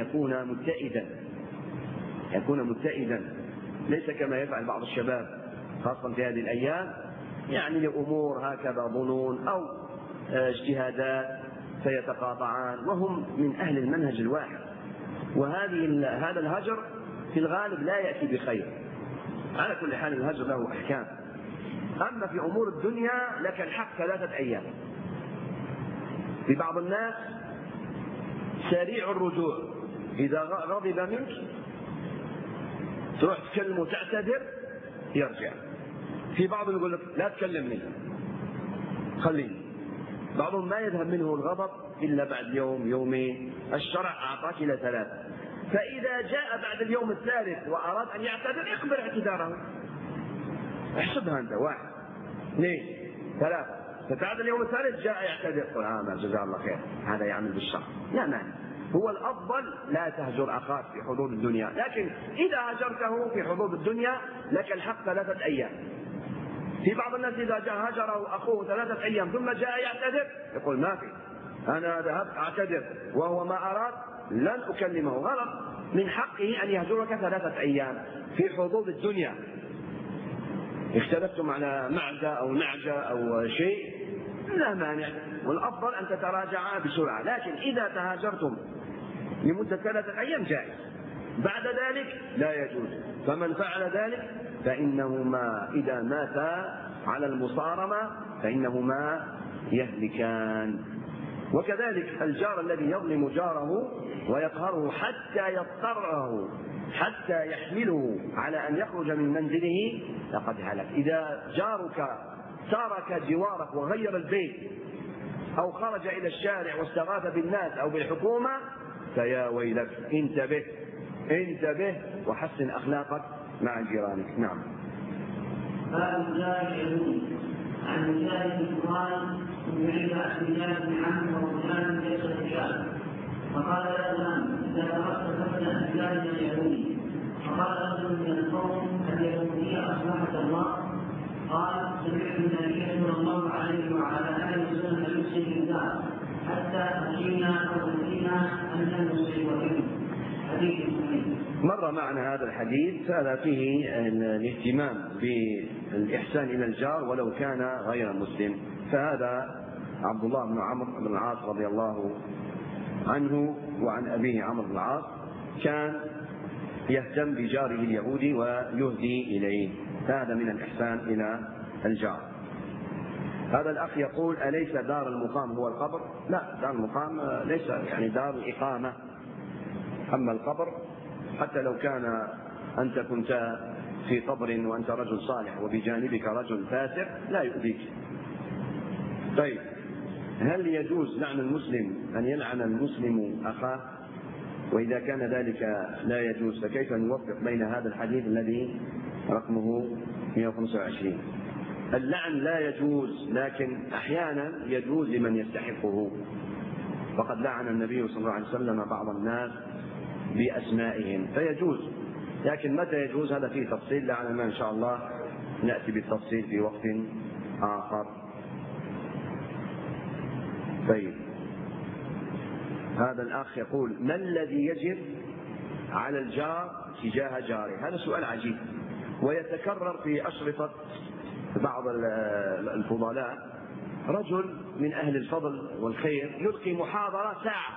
يكون متئدا، ليس كما يفعل بعض الشباب خاصة في هذه الأيام، يعني لأمور هكذا ظنون أو اجتهادات فيتقاطعان وهم من أهل المنهج الواحد. هذا الهجر في الغالب لا يأتي بخير. على كل حال الهجر له أحكام. أما في أمور الدنيا لك الحق 3 أيام. في بعض الناس سريع الرجوع، إذا غضب منك تروح تكلمه تعتذر يرجع. في بعضهم يقول لك لا تكلمني خليني. بعضهم ما يذهب منه الغضب إلا بعد يوم يومين. الشرع أعطاك إلى 3، فإذا جاء بعد اليوم الثالث وأراد أن يعتذر اقبل اعتذاره. احسبها أنت 1 2 3، فتعد اليوم الثالث جاء يعتذر قل جزاه الله خير، هذا يعمل بالشرع لا مانع. هو الأفضل لا تهجر أخاك في حدود الدنيا، لكن إذا هجرته في حدود الدنيا لك الحق 3 أيام. في بعض الناس إذا جاء هجره أخوه 3 أيام ثم جاء يعتذر يقول ما في، أنا ذهبت أعتذر وهو ما أراد لن أكلمه. غلط، من حقه أن يهجرك 3 أيام في حدود الدنيا. اختلفتم على معزة أو نعجة أو شيء لا مانع، والأفضل أن تتراجعا بسرعة. لكن إذا تهاجرتم لمدة 3 أيام جائز، بعد ذلك لا يجوز. فمن فعل ذلك فإنهما إذا ماتا على المصارمة فإنهما يهلكان. وكذلك الجار الذي يظلم جاره ويقهره حتى يضطره حتى يحمله على أن يخرج من منزله لقد هلك. إذا جارك ترك جوارك وغير البيت أو خرج إلى الشارع واستغاث بالناس أو بالحكومة فيا ويلك، انتبه وحسن أخلاقك مع جيرانك. نعم. باب الجار اليهودي. عن مجاهد قال يعيب احتجاج بن عمرو وفلان ليس رجال، فقال له فلان اذا تركت فابدا احتجاج اليهودي. فقال رجل من القوم اليهوديه اصلحك الله؟ قال سمعت النبي صلى الله عليه وعلى اله وسلم يسلم الدار حتى خشينا او نسينا ان نسلم وجهه. حديث صحيح. مر معنا هذا الحديث، هذا فيه الاهتمام بالإحسان إلى الجار ولو كان غير مسلم. فهذا عبد الله بن عمرو بن العاص رضي الله عنه وعن أبيه عمرو بن العاص كان يهتم بجاره اليهودي ويهدي إليه، فهذا من الإحسان إلى الجار. هذا الأخ يقول أليس دار المقام هو القبر؟ لا، دار المقام ليس يعني دار الإقامة. أما القبر حتى لو كان أنت كنت في قبر وأنت رجل صالح وبجانبك رجل فاسق لا يؤذيك. طيب، هل يجوز لعن المسلم أن يلعن المسلم أخاه؟ وإذا كان ذلك لا يجوز فكيف نوفق بين هذا الحديث الذي رقمه 125؟ اللعن لا يجوز، لكن أحيانا يجوز لمن يستحقه. وقد لعن النبي صلى الله عليه وسلم بعض الناس بأسمائهم فيجوز، لكن متى يجوز هذا فيه تفصيل، لعلنا إن شاء الله نأتي بالتفصيل في وقت آخر. طيب، هذا الأخ يقول ما الذي يجب على الجار تجاه جاره؟ هذا سؤال عجيب، ويتكرر في أشرطة بعض الفضلاء. رجل من أهل الفضل والخير يلقي محاضرة ساعة،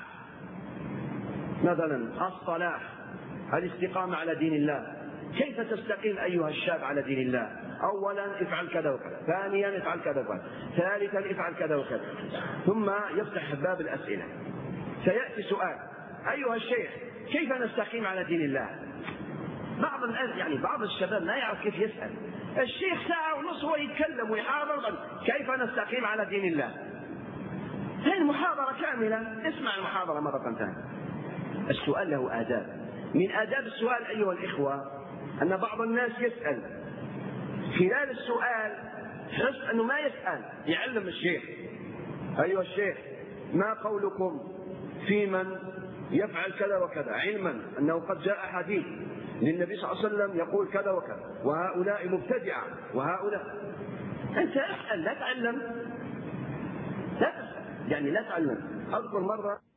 مثلا الصلاح، الاستقامة على دين الله، كيف تستقيم أيها الشاب على دين الله؟ أولا افعل كذا وكذا، ثانيا افعل كذا وكذا، ثالثا افعل كذا وكذا، ثم يفتح باب الأسئلة. سيأتي سؤال: أيها الشيخ كيف نستقيم على دين الله؟ بعض الناس بعض الشباب ما يعرف كيف يسأل. الشيخ ساعة ونص هو يتكلم ويحاضر كيف نستقيم على دين الله. هذه المحاضرة كاملة، اسمع المحاضرة مرة ثانية. السؤال له آداب. من آداب السؤال أيها الإخوة أن بعض الناس يسأل خلال السؤال حس أنه ما يسأل، يعلم الشيخ: أيها الشيخ ما قولكم في من يفعل كذا وكذا، علما أنه قد جاء حديث للنبي صلى الله عليه وسلم يقول كذا وكذا، وهؤلاء مبتدعة وهؤلاء. أنت اسأل، لا تعلم، لا تسأل، لا تعلم. أذكر مرة